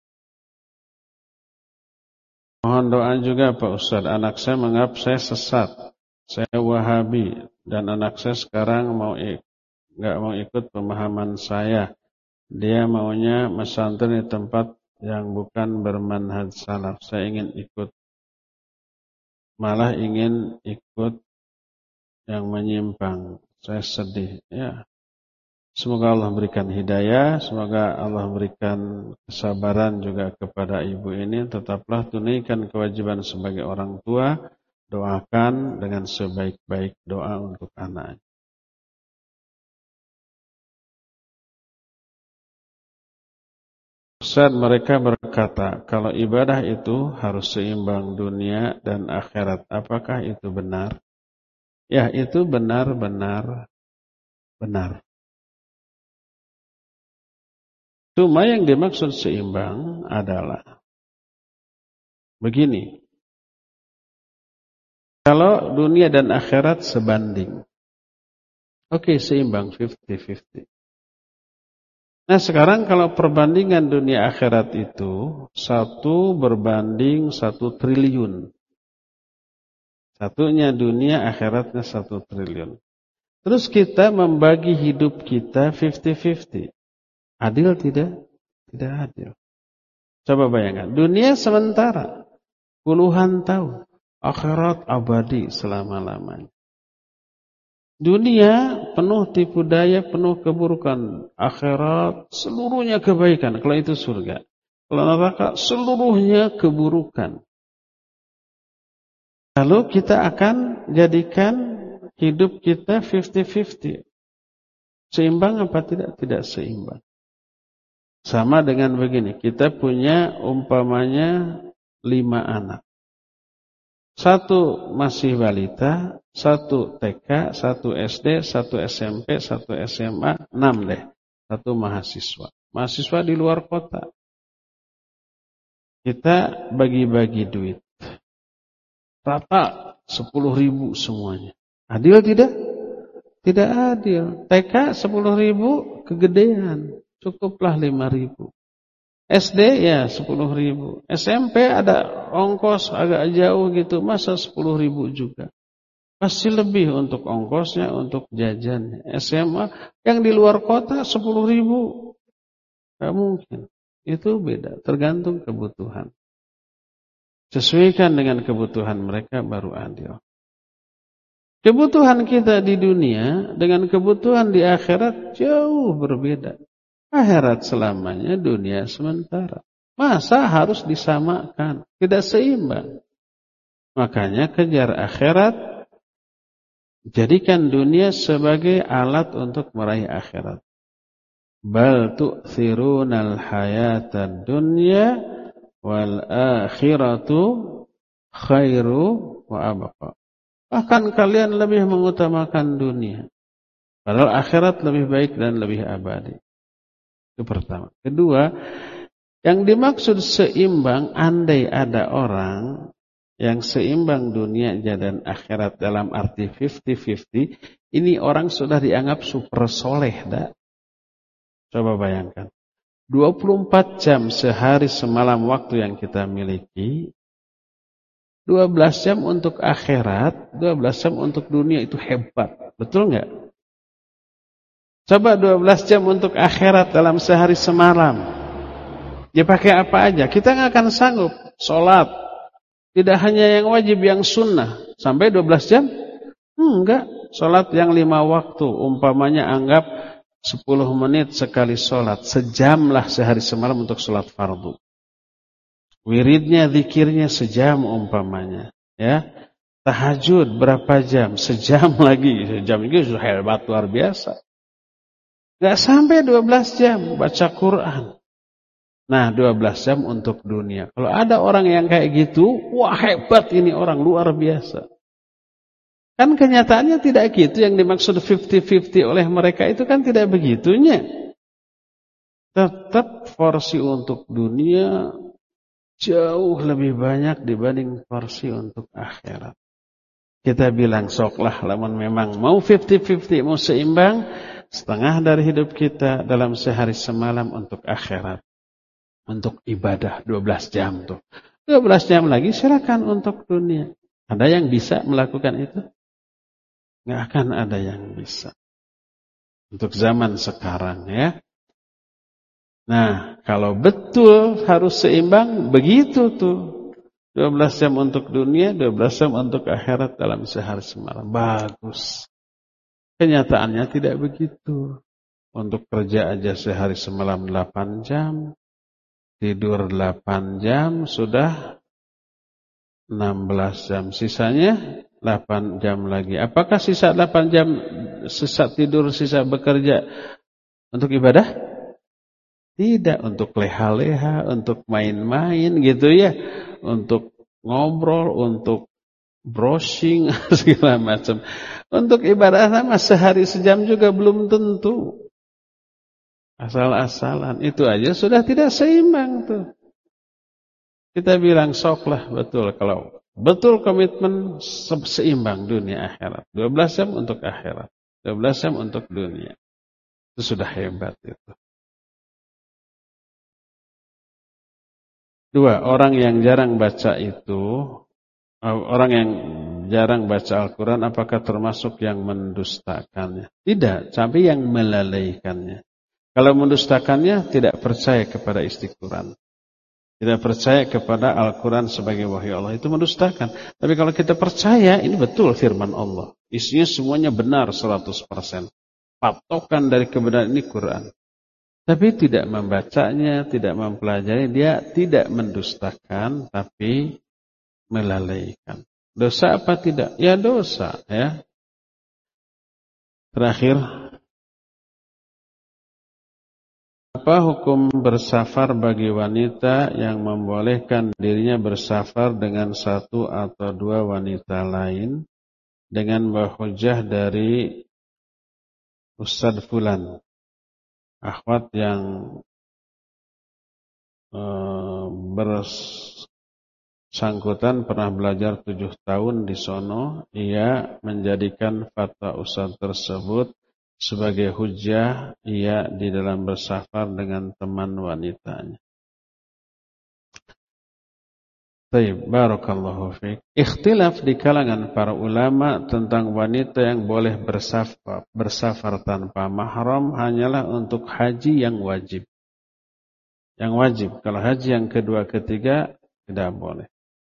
Mohon doa juga Pak Ustadz, anak saya menganggap saya sesat. Saya Wahabi dan anak saya sekarang mau nggak mau ikut pemahaman saya. Dia maunya pesantren di tempat yang bukan bermanhaj salaf. Saya ingin ikut, malah ingin ikut yang menyimpang. Saya sedih. Ya, semoga Allah berikan hidayah, semoga Allah berikan kesabaran juga kepada ibu ini. Tetaplah tunaikan kewajiban sebagai orang tua. Doakan dengan sebaik-baik doa untuk anak. Ustaz, mereka berkata, kalau ibadah itu harus seimbang dunia dan akhirat. Apakah itu benar? Ya, itu benar-benar benar. Cuma yang dimaksud seimbang adalah begini. Kalau dunia dan akhirat sebanding. Oke, seimbang lima puluh lima puluh. Nah sekarang kalau perbandingan dunia akhirat itu satu berbanding satu triliun. Satunya dunia, akhiratnya satu triliun. Terus kita membagi hidup kita lima puluh lima puluh. Adil tidak? Tidak adil. Coba bayangkan, dunia sementara, puluhan tahun. Akhirat abadi selama-lamanya. Dunia penuh tipu daya, penuh keburukan. Akhirat seluruhnya kebaikan. Kalau itu surga. Kalau neraka seluruhnya keburukan. Lalu kita akan jadikan hidup kita lima puluh lima puluh. Seimbang apa tidak? Tidak seimbang. Sama dengan begini. Kita punya umpamanya lima anak. Satu masih balita, satu T K, satu S D, satu S M P, satu S M A, enam deh. Satu mahasiswa. Mahasiswa di luar kota. Kita bagi-bagi duit. Rata sepuluh ribu semuanya. Adil tidak? Tidak adil. T K sepuluh ribu kegedean. Cukuplah lima ribu. S D ya sepuluh ribu. S M P ada ongkos agak jauh gitu. Masa sepuluh ribu juga. Pasti lebih untuk ongkosnya, untuk jajannya. S M A yang di luar kota sepuluh ribu. Gak mungkin. Itu beda. Tergantung kebutuhan. Sesuaikan dengan kebutuhan mereka baru adil. Kebutuhan kita di dunia dengan kebutuhan di akhirat jauh berbeda. Akhirat selamanya, dunia sementara. Masa harus disamakan? Tidak seimbang. Makanya kejar akhirat, jadikan dunia sebagai alat untuk meraih akhirat. Bal tu'thirunal hayatad dunya wal akhiratu khairu wa abqa. Bahkan kalian lebih mengutamakan dunia. Padahal akhirat lebih baik dan lebih abadi. Itu pertama. Kedua, yang dimaksud seimbang, andai ada orang yang seimbang dunia dan akhirat dalam arti lima puluh lima puluh, ini orang sudah dianggap super soleh. Dah. Coba bayangkan. dua puluh empat jam sehari semalam waktu yang kita miliki, dua belas jam untuk akhirat, dua belas jam untuk dunia, itu hebat. Betul nggak? Coba dua belas jam untuk akhirat dalam sehari semalam. Dia pakai apa aja? Kita nggak akan sanggup. Sholat. Tidak hanya yang wajib, yang sunnah. Sampai dua belas jam? Enggak. Sholat yang lima waktu. Umpamanya anggap sepuluh menit sekali sholat. Sejamlah sehari semalam untuk sholat fardu. Wiridnya, zikirnya sejam umpamanya. Ya. Tahajud berapa jam? Sejam lagi. Sejam itu sudah hebat luar biasa. Gak sampai dua belas jam baca Quran. Nah, dua belas jam untuk dunia. Kalau ada orang yang kayak gitu, wah hebat ini orang, luar biasa. Kan kenyataannya tidak gitu. Yang dimaksud lima puluh lima puluh oleh mereka itu kan tidak begitunya. Tetap porsi untuk dunia jauh lebih banyak dibanding porsi untuk akhirat. Kita bilang soklah, lamun memang mau lima puluh lima puluh, mau seimbang, setengah dari hidup kita dalam sehari semalam untuk akhirat. Untuk ibadah dua belas jam tuh. dua belas jam lagi silakan untuk dunia. Ada yang bisa melakukan itu? Nggak akan ada yang bisa. Untuk zaman sekarang ya. Nah, kalau betul harus seimbang, begitu tuh. dua belas jam untuk dunia, dua belas jam untuk akhirat dalam sehari semalam. Bagus. Kenyataannya tidak begitu. Untuk kerja aja sehari semalam delapan jam. Tidur delapan jam, sudah enam belas jam. Sisanya delapan jam lagi. Apakah sisa delapan jam, sisa tidur, sisa bekerja untuk ibadah? Tidak untuk leha-leha, untuk main-main gitu ya, untuk ngobrol, untuk browsing segala macam. Untuk ibadah sama sehari sejam juga belum tentu. Asal-asalan itu aja sudah tidak seimbang tuh. Kita bilang soklah betul kalau betul komitmen seimbang dunia akhirat. dua belas jam untuk akhirat, dua belas jam untuk dunia. Itu sudah hebat itu. Dua, orang yang jarang baca itu, orang yang jarang baca Al-Quran apakah termasuk yang mendustakannya? Tidak, tapi yang melalaikannya. Kalau mendustakannya tidak percaya kepada istiqoran. Tidak percaya kepada Al-Quran sebagai wahyu Allah, itu mendustakan. Tapi kalau kita percaya, ini betul firman Allah. Isinya semuanya benar seratus persen. Patokan dari kebenaran ini Quran. Tapi tidak membacanya, tidak mempelajari, dia tidak mendustakan, tapi melalaikan. Dosa apa tidak? Ya dosa. Ya. Terakhir, apa hukum bersafar bagi wanita yang membolehkan dirinya bersafar dengan satu atau dua wanita lain dengan berhujjah dari Ustadz Fulan, akhwat yang e, bersangkutan pernah belajar tujuh tahun di sono, ia menjadikan fatwa Ustadz tersebut sebagai hujjah ia di dalam bersafar dengan teman wanitanya. Baik, barakallahu fiik. Ikhtilaf di kalangan para ulama tentang wanita yang boleh bersafar, bersafar tanpa mahram hanyalah untuk haji yang wajib. Yang wajib, kalau haji yang kedua ketiga tidak boleh.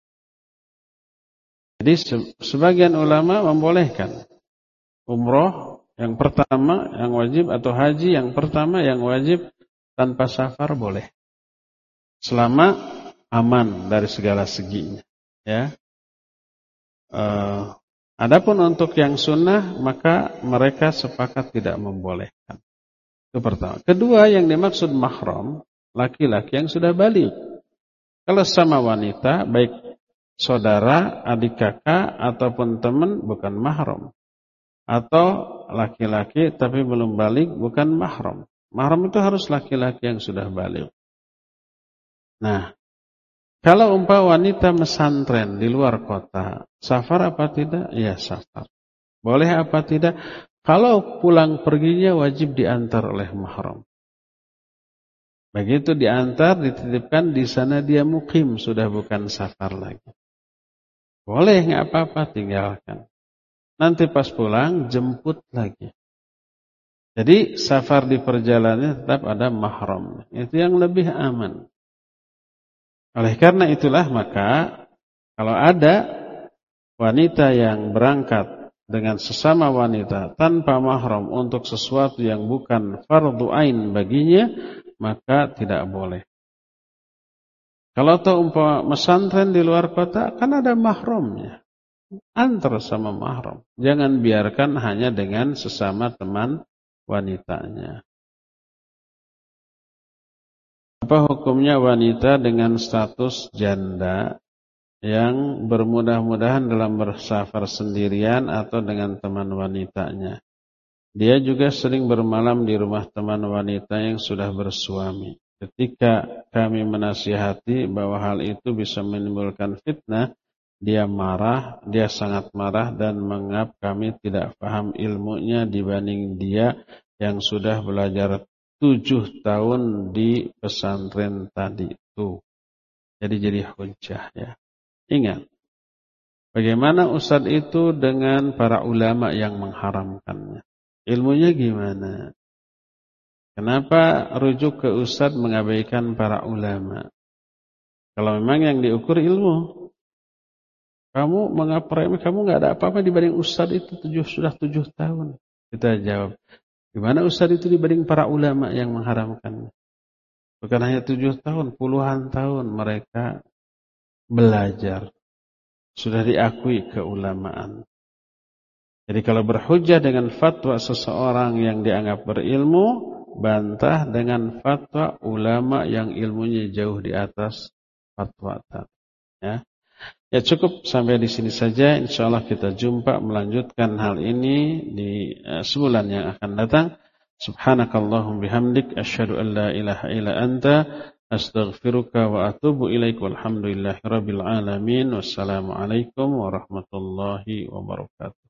Jadi sebagian ulama membolehkan umroh yang pertama yang wajib atau haji yang pertama yang wajib tanpa safar boleh. Selama aman dari segala seginya, ya. Uh, adapun untuk yang sunnah maka mereka sepakat tidak membolehkan. Itu pertama. Kedua, yang dimaksud mahram laki-laki yang sudah baligh. Kalau sama wanita, baik saudara, adik kakak ataupun teman bukan mahram. Atau laki-laki tapi belum baligh bukan mahram. Mahram itu harus laki-laki yang sudah baligh. Nah, kalau umpah wanita mesantren di luar kota, safar apa tidak? Ya, safar. Boleh apa tidak? Kalau pulang perginya wajib diantar oleh mahram. Begitu diantar, dititipkan di sana dia mukim, sudah bukan safar lagi. Boleh, nggak apa-apa, tinggalkan. Nanti pas pulang jemput lagi. Jadi safar di perjalanan tetap ada mahram. Itu yang lebih aman. Oleh karena itulah maka kalau ada wanita yang berangkat dengan sesama wanita tanpa mahram untuk sesuatu yang bukan fardhu ain baginya, maka tidak boleh. Kalau tahu umpama mesantren di luar kota kan ada mahramnya. Antar sama mahram. Jangan biarkan hanya dengan sesama teman wanitanya. Apa hukumnya wanita dengan status janda yang bermudah-mudahan dalam bersafar sendirian atau dengan teman wanitanya? Dia juga sering bermalam di rumah teman wanita yang sudah bersuami. Ketika kami menasihati bahwa hal itu bisa menimbulkan fitnah, dia marah, dia sangat marah dan menganggap kami tidak paham ilmunya dibanding dia yang sudah belajar tujuh tahun di pesantren tadi itu. Jadi jadi hujjah ya. Ingat, bagaimana ustadz itu dengan para ulama yang mengharamkannya. Ilmunya gimana? Kenapa rujuk ke ustadz mengabaikan para ulama? Kalau memang yang diukur ilmu, kamu mengapa kamu nggak ada apa-apa dibanding ustadz itu tujuh, sudah tujuh tahun? Kita jawab, gimana ustadz itu dibanding para ulama yang mengharamkan? Bukan hanya tujuh tahun, puluhan tahun mereka belajar. Sudah diakui keulamaan. Jadi kalau berhujjah dengan fatwa seseorang yang dianggap berilmu, bantah dengan fatwa ulama yang ilmunya jauh di atas fatwa tadi. Ya. Ya cukup sampai di sini saja. Insyaallah kita jumpa melanjutkan hal ini di uh, sebulan yang akan datang. Subhanakallahum bihamdik asyhadu an la ilaha illa anta astaghfiruka wa atubu ilaik walhamdulillahi rabbil alamin. Wassalamualaikum warahmatullahi wabarakatuh.